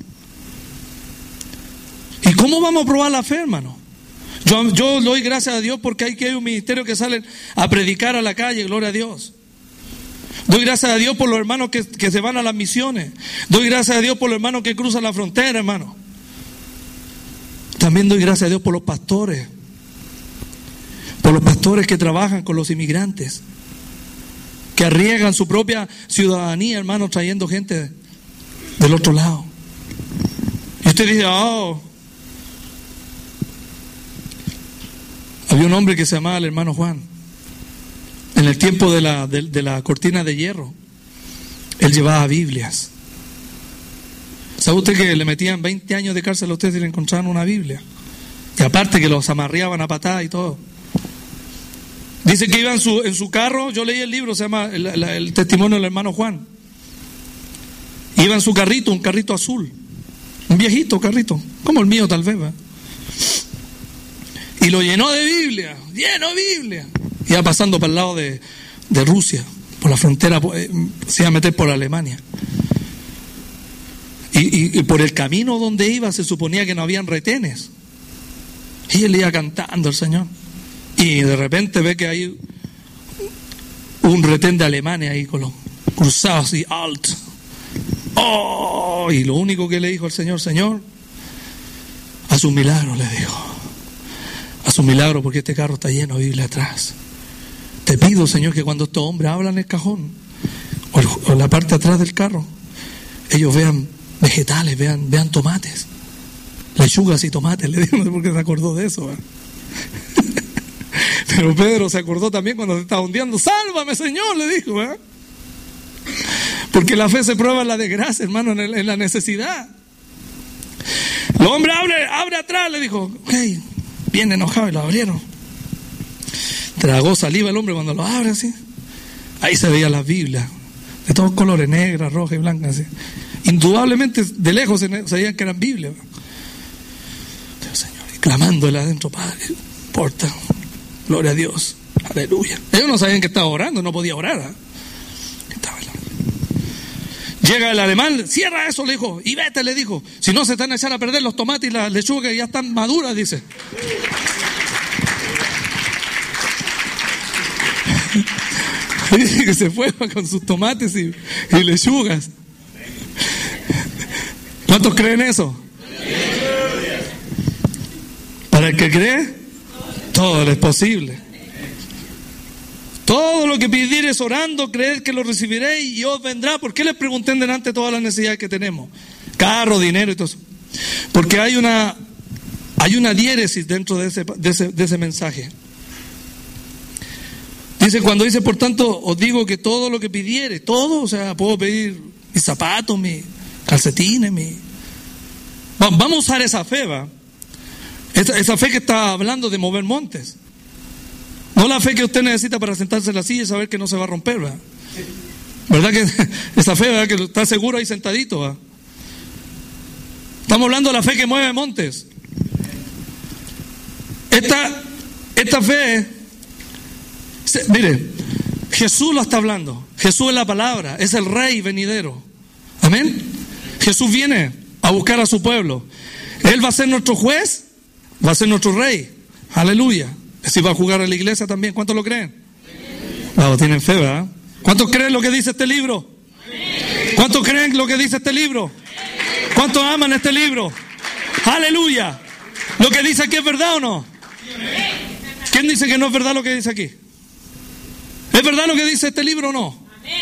¿Y cómo vamos a probar la fe, hermano? Yo, yo doy gracias a Dios porque hay que hay un ministerio que salen a predicar a la calle, gloria a Dios. Doy gracias a Dios por los hermanos que, que se van a las misiones. Doy gracias a Dios por los hermanos que cruzan la frontera, hermano. También doy gracias a Dios por los pastores. Por los pastores que trabajan con los inmigrantes, que arriesgan su propia ciudadanía, hermano, trayendo gente del otro lado. Y usted dice: oh, había un hombre que se llamaba el hermano Juan. En el tiempo de la, de, de la cortina de hierro, él llevaba Biblias. ¿Sabe usted que le metían veinte años de cárcel a usted si le encontraban una Biblia? Y aparte que los amarreaban a patadas y todo. Dice que iba en su, en su carro, yo leí el libro, se llama el, el, el testimonio del hermano Juan. Iba en su carrito, un carrito azul, un viejito carrito, como el mío tal vez, ¿verdad? Y lo llenó de Biblia, lleno de Biblia. Iba pasando para el lado de, de Rusia, por la frontera, se iba a meter por Alemania. Y, y, y por el camino donde iba se suponía que no habían retenes. Y él iba cantando al Señor. Y de repente ve que hay un retén de alemanes ahí con los cruzados y alt. Oh, y lo único que le dijo al Señor: Señor, haz un milagro, le dijo. Haz un milagro porque este carro está lleno de Biblia atrás. Te pido, Señor, que cuando estos hombres hablan en el cajón o, el, o en la parte de atrás del carro, ellos vean vegetales, vean, vean tomates, lechugas y tomates. Le digo, no sé por qué se acordó de eso, ¿verdad? Pero Pedro se acordó también cuando se estaba hundiendo. Sálvame, Señor, le dijo, ¿eh? Porque la fe se prueba en la desgracia, hermano, en, el, en la necesidad. El hombre abre, abre atrás, le dijo, ok, bien enojado, y lo abrieron. Tragó saliva el hombre cuando lo abre así. Ahí se veía la Biblia, de todos colores, negra, roja y blanca, así. Indudablemente de lejos se veían que eran Biblias. Dios, Señor, y clamando él adentro, Padre, porta, gloria a Dios, aleluya. Ellos no sabían que estaba orando, no podía orar. ¿eh? Estaba Llega el alemán, cierra eso, le dijo, y vete, le dijo. Si no, se te van a echar a perder los tomates y las lechugas que ya están maduras, dice. Y dice que se fue con sus tomates y, y lechugas. ¿Cuántos creen eso? Para el que cree, todo es posible. Todo lo que pidiereis orando, creed que lo recibiréis y os vendrá. ¿Por qué les pregunté delante todas las necesidades que tenemos? Carro, dinero y todo eso. Porque hay una, hay una diéresis dentro de ese, de ese, de ese mensaje. Dice, cuando dice, por tanto, os digo que todo lo que pidiere, todo, o sea, puedo pedir mis zapatos, mis calcetines, mi... Vamos a usar esa fe, ¿va? Esa, esa fe que está hablando de mover montes. No la fe que usted necesita para sentarse en la silla y saber que no se va a romper, ¿va? ¿Verdad que esa fe, ¿verdad? Que está seguro ahí sentadito, ¿va? Estamos hablando de la fe que mueve montes. Esta, esta fe, se, mire, Jesús lo está hablando. Jesús es la palabra, es el rey venidero. Amén. Jesús viene a buscar a su pueblo. Él va a ser nuestro juez, va a ser nuestro rey. Aleluya. Si va a jugar a la iglesia también. ¿Cuántos lo creen? No, tienen fe, ¿verdad? ¿Cuántos creen lo que dice este libro? ¿Cuántos creen lo que dice este libro? ¿Cuántos aman este libro? Aleluya. ¿Lo que dice aquí es verdad o no? ¿Quién dice que no es verdad lo que dice aquí? ¿Es verdad lo que dice este libro o no?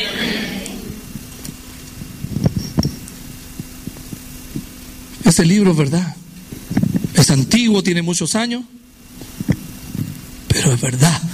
Ese libro es verdad. Es antiguo, tiene muchos años, pero es verdad.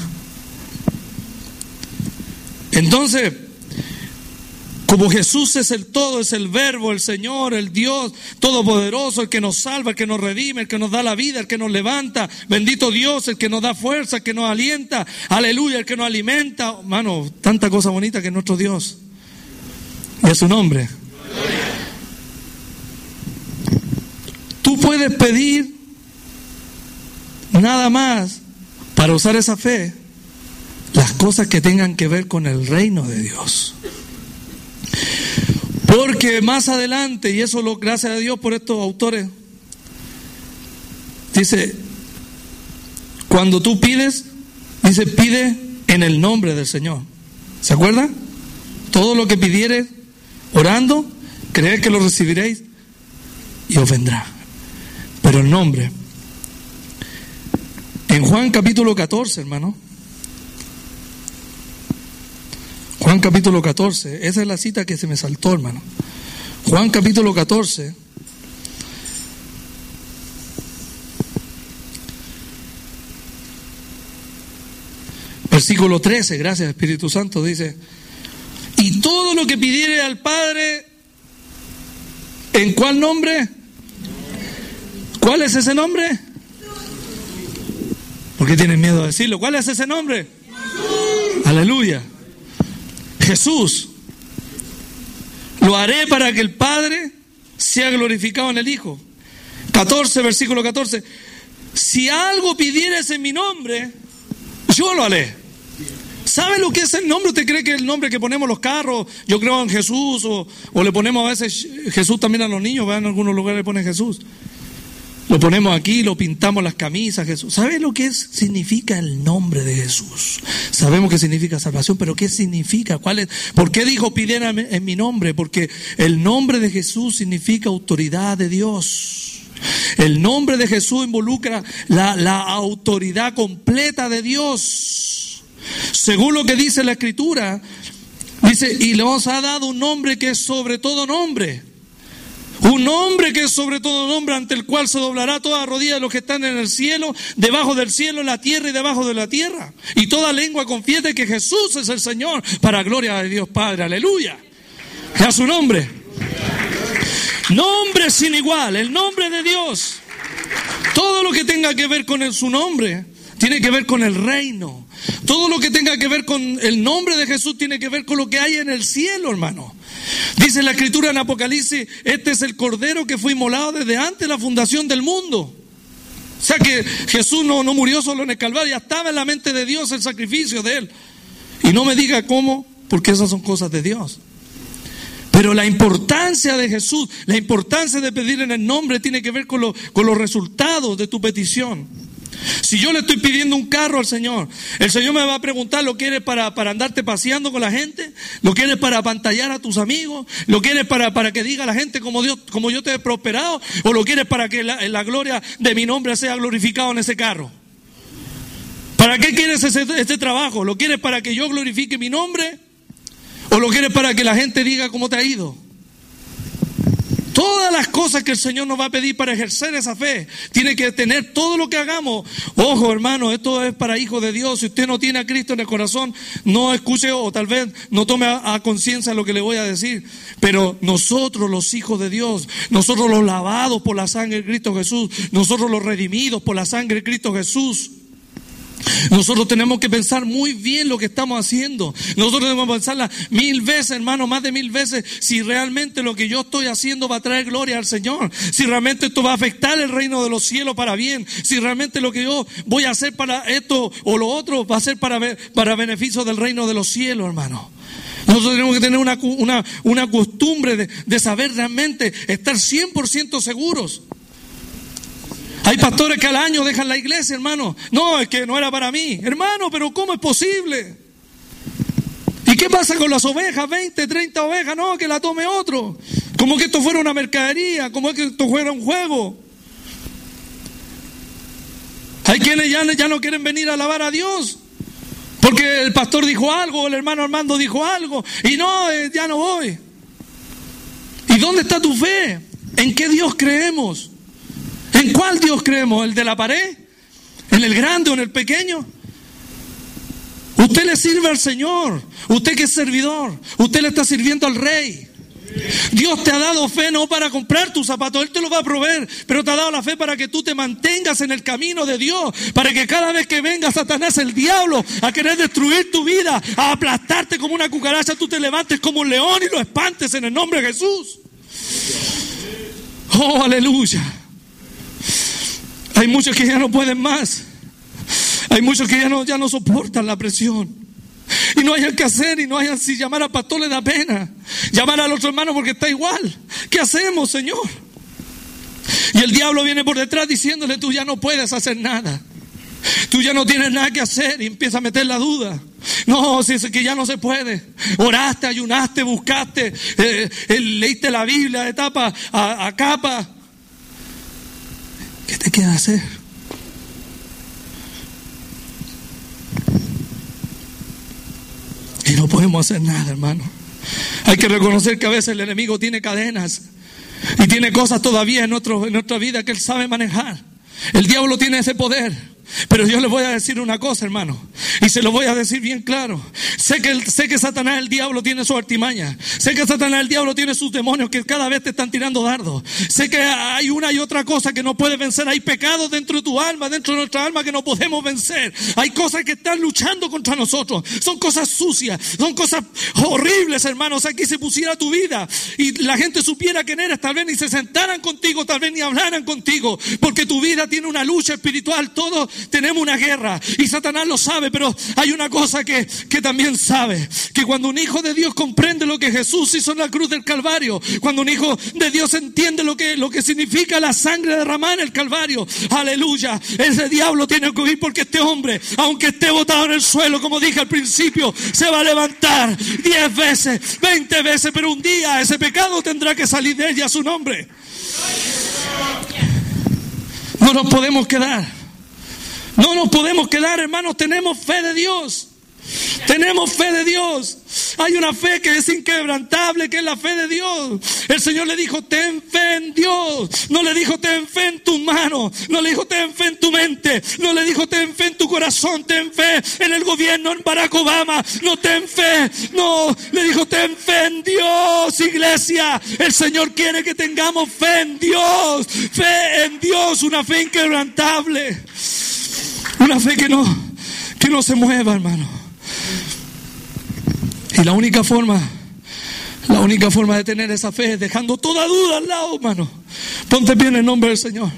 Entonces, como Jesús es el todo, es el verbo, el Señor, el Dios todopoderoso, el que nos salva, el que nos redime, el que nos da la vida, el que nos levanta, bendito Dios, el que nos da fuerza, el que nos alienta, aleluya, el que nos alimenta, hermano, tanta cosa bonita que es nuestro Dios y es su nombre. Tú puedes pedir nada más para usar esa fe, las cosas que tengan que ver con el reino de Dios. Porque más adelante, y eso lo gracias a Dios por estos autores, dice, cuando tú pides, dice, pide en el nombre del Señor. ¿Se acuerdan? Todo lo que pidieres orando, creed que lo recibiréis y os vendrá. Pero el nombre. En Juan capítulo catorce, hermano. Juan capítulo catorce, esa es la cita que se me saltó, hermano. Juan capítulo catorce. Versículo trece, gracias Espíritu Santo, dice, y todo lo que pidiere al Padre, ¿en cuál nombre? ¿Cuál es ese nombre? ¿Por qué tienen miedo a decirlo? ¿Cuál es ese nombre? Jesús. Aleluya. Jesús. Lo haré para que el Padre sea glorificado en el Hijo. catorce, versículo catorce. Si algo pidieres en mi nombre, yo lo haré. ¿Sabe lo que es el nombre? ¿Usted cree que el nombre que ponemos los carros, yo creo en Jesús, o, o le ponemos a veces Jesús también a los niños? ¿Verdad? En algunos lugares le ponen Jesús. Lo ponemos aquí, lo pintamos las camisas, Jesús. ¿Sabe lo que es, significa el nombre de Jesús? Sabemos que significa salvación, pero ¿qué significa? ¿Cuál es? ¿Por qué dijo pidiera en mi nombre? Porque el nombre de Jesús significa autoridad de Dios. El nombre de Jesús involucra la, la autoridad completa de Dios. Según lo que dice la Escritura, dice, y le os ha dado un nombre que es sobre todo nombre. Un nombre que es sobre todo nombre, ante el cual se doblará toda rodilla de los que están en el cielo, debajo del cielo, en la tierra y debajo de la tierra. Y toda lengua confiese que Jesús es el Señor, para gloria de Dios Padre. Aleluya. A su nombre. Nombre sin igual, el nombre de Dios. Todo lo que tenga que ver con el, su nombre tiene que ver con el reino. Todo lo que tenga que ver con el nombre de Jesús tiene que ver con lo que hay en el cielo, hermano. Dice la Escritura en Apocalipsis: este es el Cordero que fue inmolado desde antes de la fundación del mundo. O sea que Jesús no, no murió solo en el Calvario, ya estaba en la mente de Dios el sacrificio de Él. Y no me diga cómo, porque esas son cosas de Dios. Pero la importancia de Jesús, la importancia de pedir en el nombre tiene que ver con, lo, con los resultados de tu petición. Si yo le estoy pidiendo un carro al Señor, el Señor me va a preguntar: ¿lo quieres para, para andarte paseando con la gente? ¿Lo quieres para apantallar a tus amigos? ¿Lo quieres para, para que diga a la gente como, Dios, como yo te he prosperado? ¿O lo quieres para que la, la gloria de mi nombre sea glorificado en ese carro? ¿Para qué quieres ese, este trabajo? ¿Lo quieres para que yo glorifique mi nombre? ¿O lo quieres para que la gente diga cómo te ha ido? Todas las cosas que el Señor nos va a pedir para ejercer esa fe, tiene que tener todo lo que hagamos. Ojo, hermano, esto es para hijos de Dios. Si usted no tiene a Cristo en el corazón, no escuche o tal vez no tome a, a conciencia lo que le voy a decir. Pero nosotros, los hijos de Dios, nosotros los lavados por la sangre de Cristo Jesús, nosotros los redimidos por la sangre de Cristo Jesús, nosotros tenemos que pensar muy bien lo que estamos haciendo. Nosotros debemos pensarla mil veces, hermano, más de mil veces, si realmente lo que yo estoy haciendo va a traer gloria al Señor, si realmente esto va a afectar el reino de los cielos para bien, si realmente lo que yo voy a hacer para esto o lo otro va a ser para, para beneficio del reino de los cielos, hermano. Nosotros tenemos que tener una, una, una costumbre de, de saber realmente, estar cien por ciento seguros. Hay pastores que al año dejan la iglesia, hermano. No, es que no era para mí. Hermano, pero ¿cómo es posible? ¿Y qué pasa con las ovejas? veinte, treinta ovejas. No, que la tome otro. Como que esto fuera una mercadería, como que esto fuera un juego. Hay quienes ya, ya no quieren venir a alabar a Dios porque el pastor dijo algo, el hermano Armando dijo algo, y no, eh, ya no voy. ¿Y dónde está tu fe? ¿En qué Dios creemos? ¿En cuál Dios creemos? ¿El de la pared? ¿En el grande o en el pequeño? Usted le sirve al Señor. Usted que es servidor, usted le está sirviendo al Rey. Dios te ha dado fe no para comprar tus zapatos, Él te lo va a proveer, pero te ha dado la fe para que tú te mantengas en el camino de Dios, para que cada vez que venga Satanás, el diablo, a querer destruir tu vida, a aplastarte como una cucaracha, tú te levantes como un león y lo espantes en el nombre de Jesús. Oh, aleluya. Hay muchos que ya no pueden más. Hay muchos que ya no, ya no soportan la presión. Y no hayan qué hacer, y no hayan si llamar al pastor le da pena. Llamar al otro hermano porque está igual. ¿Qué hacemos, Señor? Y el diablo viene por detrás diciéndole: tú ya no puedes hacer nada. Tú ya no tienes nada que hacer, y empieza a meter la duda. No, si es que ya no se puede. Oraste, ayunaste, buscaste, eh, eh, leíste la Biblia de tapa a, a capa. ¿Qué te queda hacer? Y no podemos hacer nada, hermano. Hay que reconocer que a veces el enemigo tiene cadenas y tiene cosas todavía en, nuestro, en nuestra vida que él sabe manejar. El diablo tiene ese poder. Pero yo les voy a decir una cosa, hermano, y se lo voy a decir bien claro. Sé que, el, sé que Satanás, el diablo, tiene su artimaña. Sé que Satanás, el diablo, tiene sus demonios que cada vez te están tirando dardos. Sé que hay una y otra cosa que no puedes vencer. Hay pecados dentro de tu alma, dentro de nuestra alma, que no podemos vencer. Hay cosas que están luchando contra nosotros. Son cosas sucias, son cosas horribles, hermanos. Aquí se pusiera tu vida y la gente supiera quién eres, tal vez ni se sentaran contigo, tal vez ni hablaran contigo, porque tu vida tiene una lucha espiritual. Todos tenemos una guerra y Satanás lo sabe, pero hay una cosa que, que también sabe, que cuando un hijo de Dios comprende lo que Jesús hizo en la cruz del Calvario, cuando un hijo de Dios entiende lo que, lo que significa la sangre derramada en el Calvario, aleluya, ese diablo tiene que huir, porque este hombre, aunque esté botado en el suelo, como dije al principio, se va a levantar diez veces, veinte veces, pero un día ese pecado tendrá que salir de ella a su nombre. No nos podemos quedar. No nos podemos quedar, hermanos. Tenemos fe de Dios. Tenemos fe de Dios. Hay una fe que es inquebrantable, que es la fe de Dios. El Señor le dijo, ten fe en Dios. No le dijo, ten fe en tus manos. No le dijo, ten fe en tu mente. No le dijo, ten fe en tu corazón. Ten fe en el gobierno, en Barack Obama. No, ten fe. No, le dijo, ten fe en Dios, iglesia. El Señor quiere que tengamos fe en Dios. Fe en Dios, una fe inquebrantable. Una fe que no, que no se mueva, hermano. Y la única forma, la única forma de tener esa fe es dejando toda duda al lado, hermano. Ponte bien en el nombre del Señor.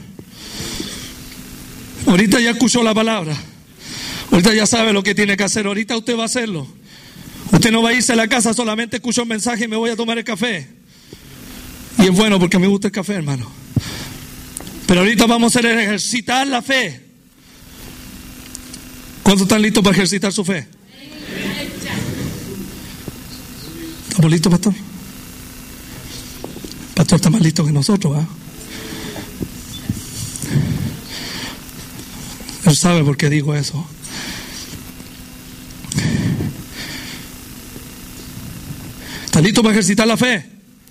Ahorita ya escuchó la palabra. Ahorita ya sabe lo que tiene que hacer. Ahorita usted va a hacerlo. Usted no va a irse a la casa, solamente escuchó el mensaje y me voy a tomar el café. Y es bueno porque me gusta el café, hermano. Pero ahorita vamos a hacer ejercitar la fe. ¿Cuántos están listos para ejercitar su fe? ¿Estamos listos, pastor? El pastor está más listo que nosotros, ¿eh? Él sabe por qué digo eso. ¿Está listo para ejercitar la fe?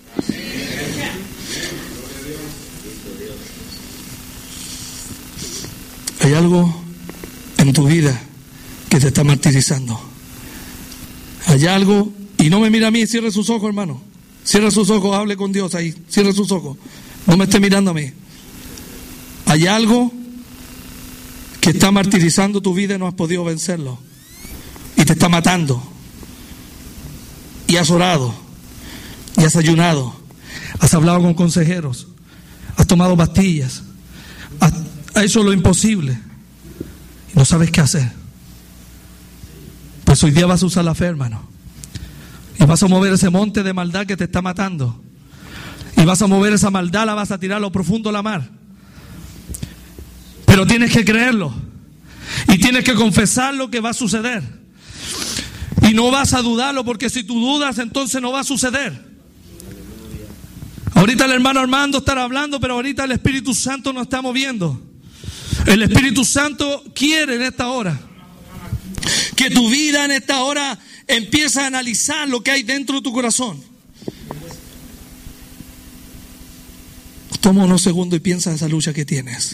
Hay algo en tu vida que te está martirizando. Hay algo, y no me mira a mí, cierre sus ojos, hermano. Cierre sus ojos, hable con Dios ahí. Cierre sus ojos. No me esté mirando a mí. Hay algo que está martirizando tu vida y no has podido vencerlo. Y te está matando. Y has orado. Y has ayunado. Has hablado con consejeros. Has tomado pastillas. Has, has hecho lo imposible. Y no sabes qué hacer. Pues hoy día vas a usar la fe, hermano. Y vas a mover ese monte de maldad que te está matando. Y vas a mover esa maldad, la vas a tirar a lo profundo de la mar. Pero tienes que creerlo. Y tienes que confesar lo que va a suceder. Y no vas a dudarlo, porque si tú dudas, entonces no va a suceder. Ahorita el hermano Armando estará hablando, pero ahorita el Espíritu Santo nos está moviendo. El Espíritu Santo quiere en esta hora que tu vida en esta hora empiece a analizar lo que hay dentro de tu corazón. Toma unos segundos y piensa en esa lucha que tienes.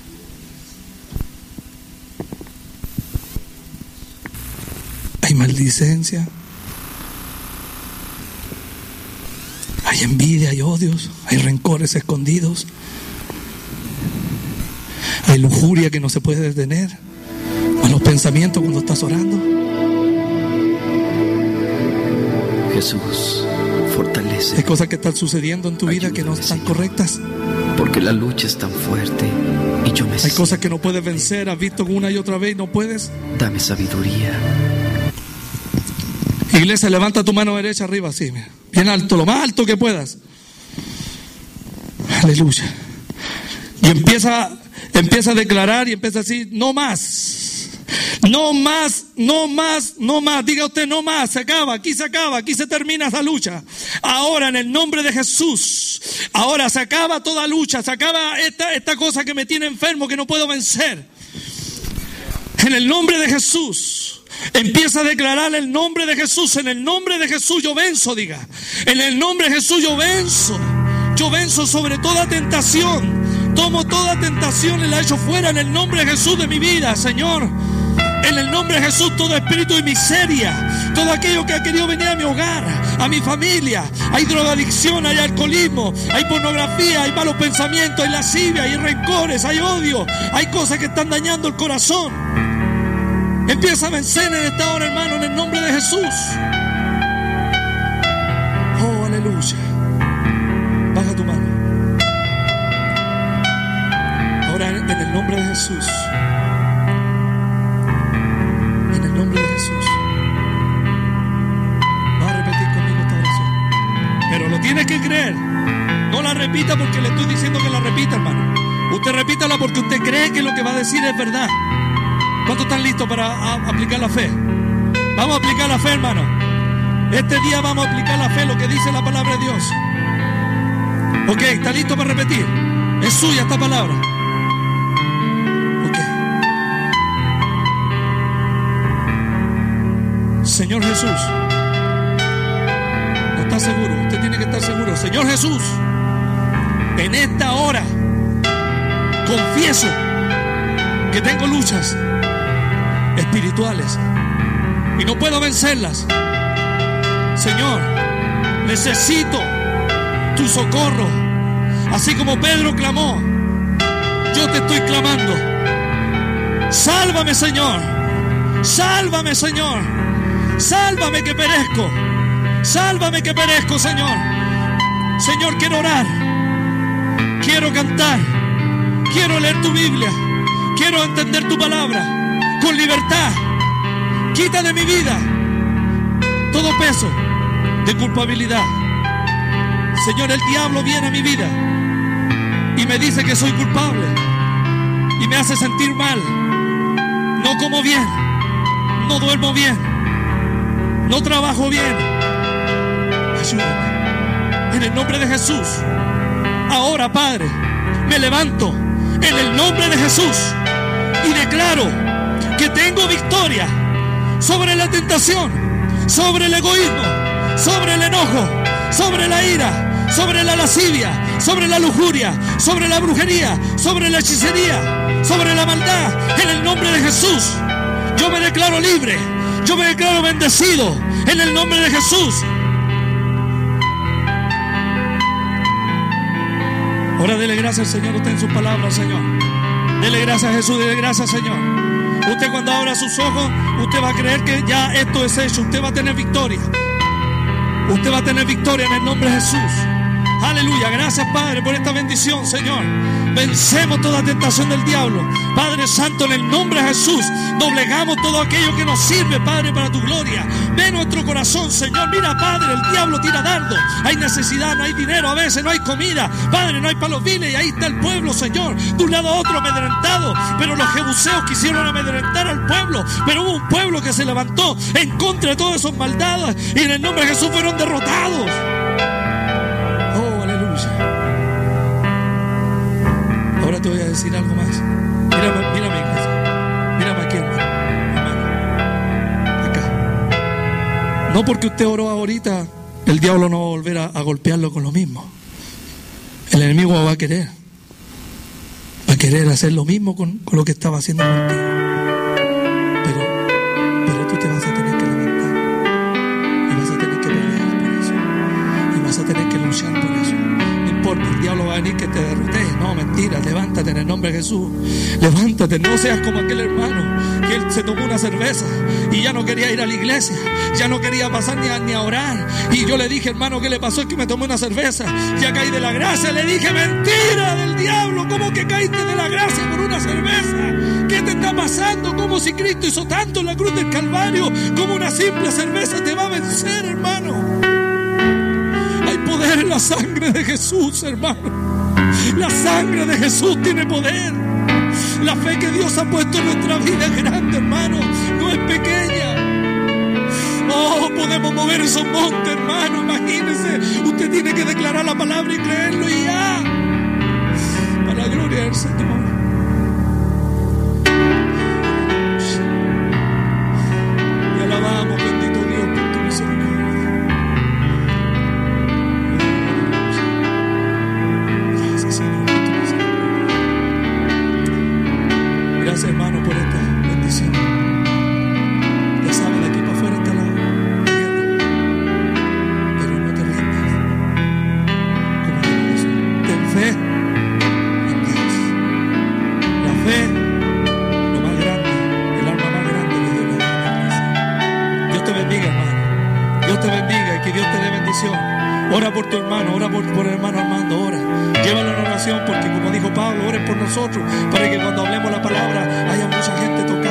Hay maldicencia, hay envidia, hay odios, hay rencores escondidos, hay lujuria que no se puede detener, malos pensamientos cuando estás orando. Jesús, fortalece. Hay cosas que están sucediendo en tu vida Ayúdame, que no están Señor, correctas. porque la lucha es tan fuerte y yo necesito. Hay cosas que no puedes vencer, has visto una y otra vez y no puedes. Dame sabiduría. Iglesia, levanta tu mano derecha arriba, así, mira, bien alto, lo más alto que puedas. Aleluya. Y empieza, empieza a declarar y empieza a decir, no más, no más, no más, no más. Diga usted, no más, se acaba, aquí se acaba, aquí se termina esa lucha. Ahora en el nombre de Jesús, ahora se acaba toda lucha, se acaba esta, esta cosa que me tiene enfermo, que no puedo vencer. En el nombre de Jesús. Empieza a declarar el nombre de Jesús. En el nombre de Jesús yo venzo, diga. En el nombre de Jesús yo venzo. Yo venzo sobre toda tentación. Tomo toda tentación y la echo fuera en el nombre de Jesús de mi vida, Señor. En el nombre de Jesús, todo espíritu de miseria, todo aquello que ha querido venir a mi hogar, a mi familia. Hay drogadicción, hay alcoholismo, hay pornografía, hay malos pensamientos, hay lascivia, hay rencores, hay odio. Hay cosas que están dañando el corazón. Empieza a vencer en esta hora, hermano, en el nombre de Jesús. Oh, aleluya. Baja tu mano. Ahora en el nombre de Jesús. En el nombre de Jesús. Va a repetir conmigo esta oración. Pero lo tienes que creer. No la repita porque le estoy diciendo que la repita, hermano. Usted repítala porque usted cree que lo que va a decir es verdad. ¿Cuántos están listos para a, aplicar la fe? Vamos a aplicar la fe, hermano. Este día vamos a aplicar la fe, lo que dice la palabra de Dios. Ok, ¿está listo para repetir? Es suya esta palabra. Ok. Señor Jesús, estar seguro, usted tiene que estar seguro. Señor Jesús, en esta hora confieso que tengo luchas espirituales y no puedo vencerlas. Señor, necesito tu socorro. Así como Pedro clamó, yo te estoy clamando. Sálvame, Señor. Sálvame, Señor. Sálvame que perezco. Sálvame que perezco, Señor. Señor, quiero orar. Quiero cantar. Quiero leer tu Biblia. Quiero entender tu palabra con libertad. Quita de mi vida todo peso de culpabilidad. Señor, el diablo viene a mi vida y me dice que soy culpable y me hace sentir mal. No como bien, no duermo bien, no trabajo bien. Ayúdame en el nombre de Jesús. Ahora, Padre, me levanto en el nombre de Jesús y declaro que tengo victoria sobre la tentación, sobre el egoísmo, sobre el enojo, sobre la ira, sobre la lascivia, sobre la lujuria, sobre la brujería, sobre la hechicería, sobre la maldad. En el nombre de Jesús, yo me declaro libre, yo me declaro bendecido en el nombre de Jesús. Ahora dele gracias al Señor, usted en sus palabras, Señor. Dele gracias a Jesús, dele gracias, Señor. Usted cuando abra sus ojos, usted va a creer que ya esto es hecho. Usted va a tener victoria. Usted va a tener victoria en el nombre de Jesús. Aleluya, gracias Padre por esta bendición, Señor. Vencemos toda tentación del diablo. Padre Santo, en el nombre de Jesús, doblegamos todo aquello que nos sirve, Padre, para tu gloria. Ve nuestro corazón, Señor. Mira, Padre, el diablo tira dardo. Hay necesidad, no hay dinero, a veces no hay comida. Padre, no hay palos viles y ahí está el pueblo, Señor. De un lado a otro amedrentado. Pero los jebuseos quisieron amedrentar al pueblo. Pero hubo un pueblo que se levantó en contra de todas esas maldades. Y en el nombre de Jesús fueron derrotados. Ahora te voy a decir algo más. Mírame, mírame, iglesia. Mírame aquí, hermano. Hermano. Acá. No porque usted oró ahorita, el diablo no va a volver a, a golpearlo con lo mismo. El enemigo va a querer. Va a querer hacer lo mismo con, con lo que estaba haciendo contigo. Pero, pero tú te vas a tener que levantar. Y vas a tener que pelear por eso. Y vas a tener que luchar por eso. El diablo va a venir que te derrote. No, mentira, levántate en el nombre de Jesús. Levántate, no seas como aquel hermano que él se tomó una cerveza y ya no quería ir a la iglesia, ya no quería pasar ni a, ni a orar. Y yo le dije, hermano, ¿qué le pasó? Es que me tomé una cerveza, ya caí de la gracia. Le dije, mentira del diablo, ¿cómo que caíste de la gracia por una cerveza? ¿Qué te está pasando? Como si Cristo hizo tanto en la cruz del Calvario, como una simple cerveza te va a vencer, hermano. Hay poder en la sangre de Jesús, hermano. La sangre de Jesús tiene poder. La fe que Dios ha puesto en nuestra vida es grande, hermano. No es pequeña. Oh, podemos mover esos montes, hermano. Imagínese, usted tiene que declarar la palabra y creerlo y ya. Para la gloria del Señor. Y alabamos, bendito Dios, por tu misericordia. Gracias, hermano, por esta bendición. Ya saben, de aquí para afuera está la tierra, pero no te rindas. Como dijo Jesús, ten fe en Dios. La fe, lo más grande, el arma más grande que Dios le da a la iglesia. Dios te bendiga, hermano. Dios te bendiga y que Dios te dé bendición. Ora por tu hermano, ora por, por el hermano Armando, ora. Llévalo en oración porque, como dijo Pablo, oren por nosotros para que cuando hablemos la palabra haya mucha gente tocada.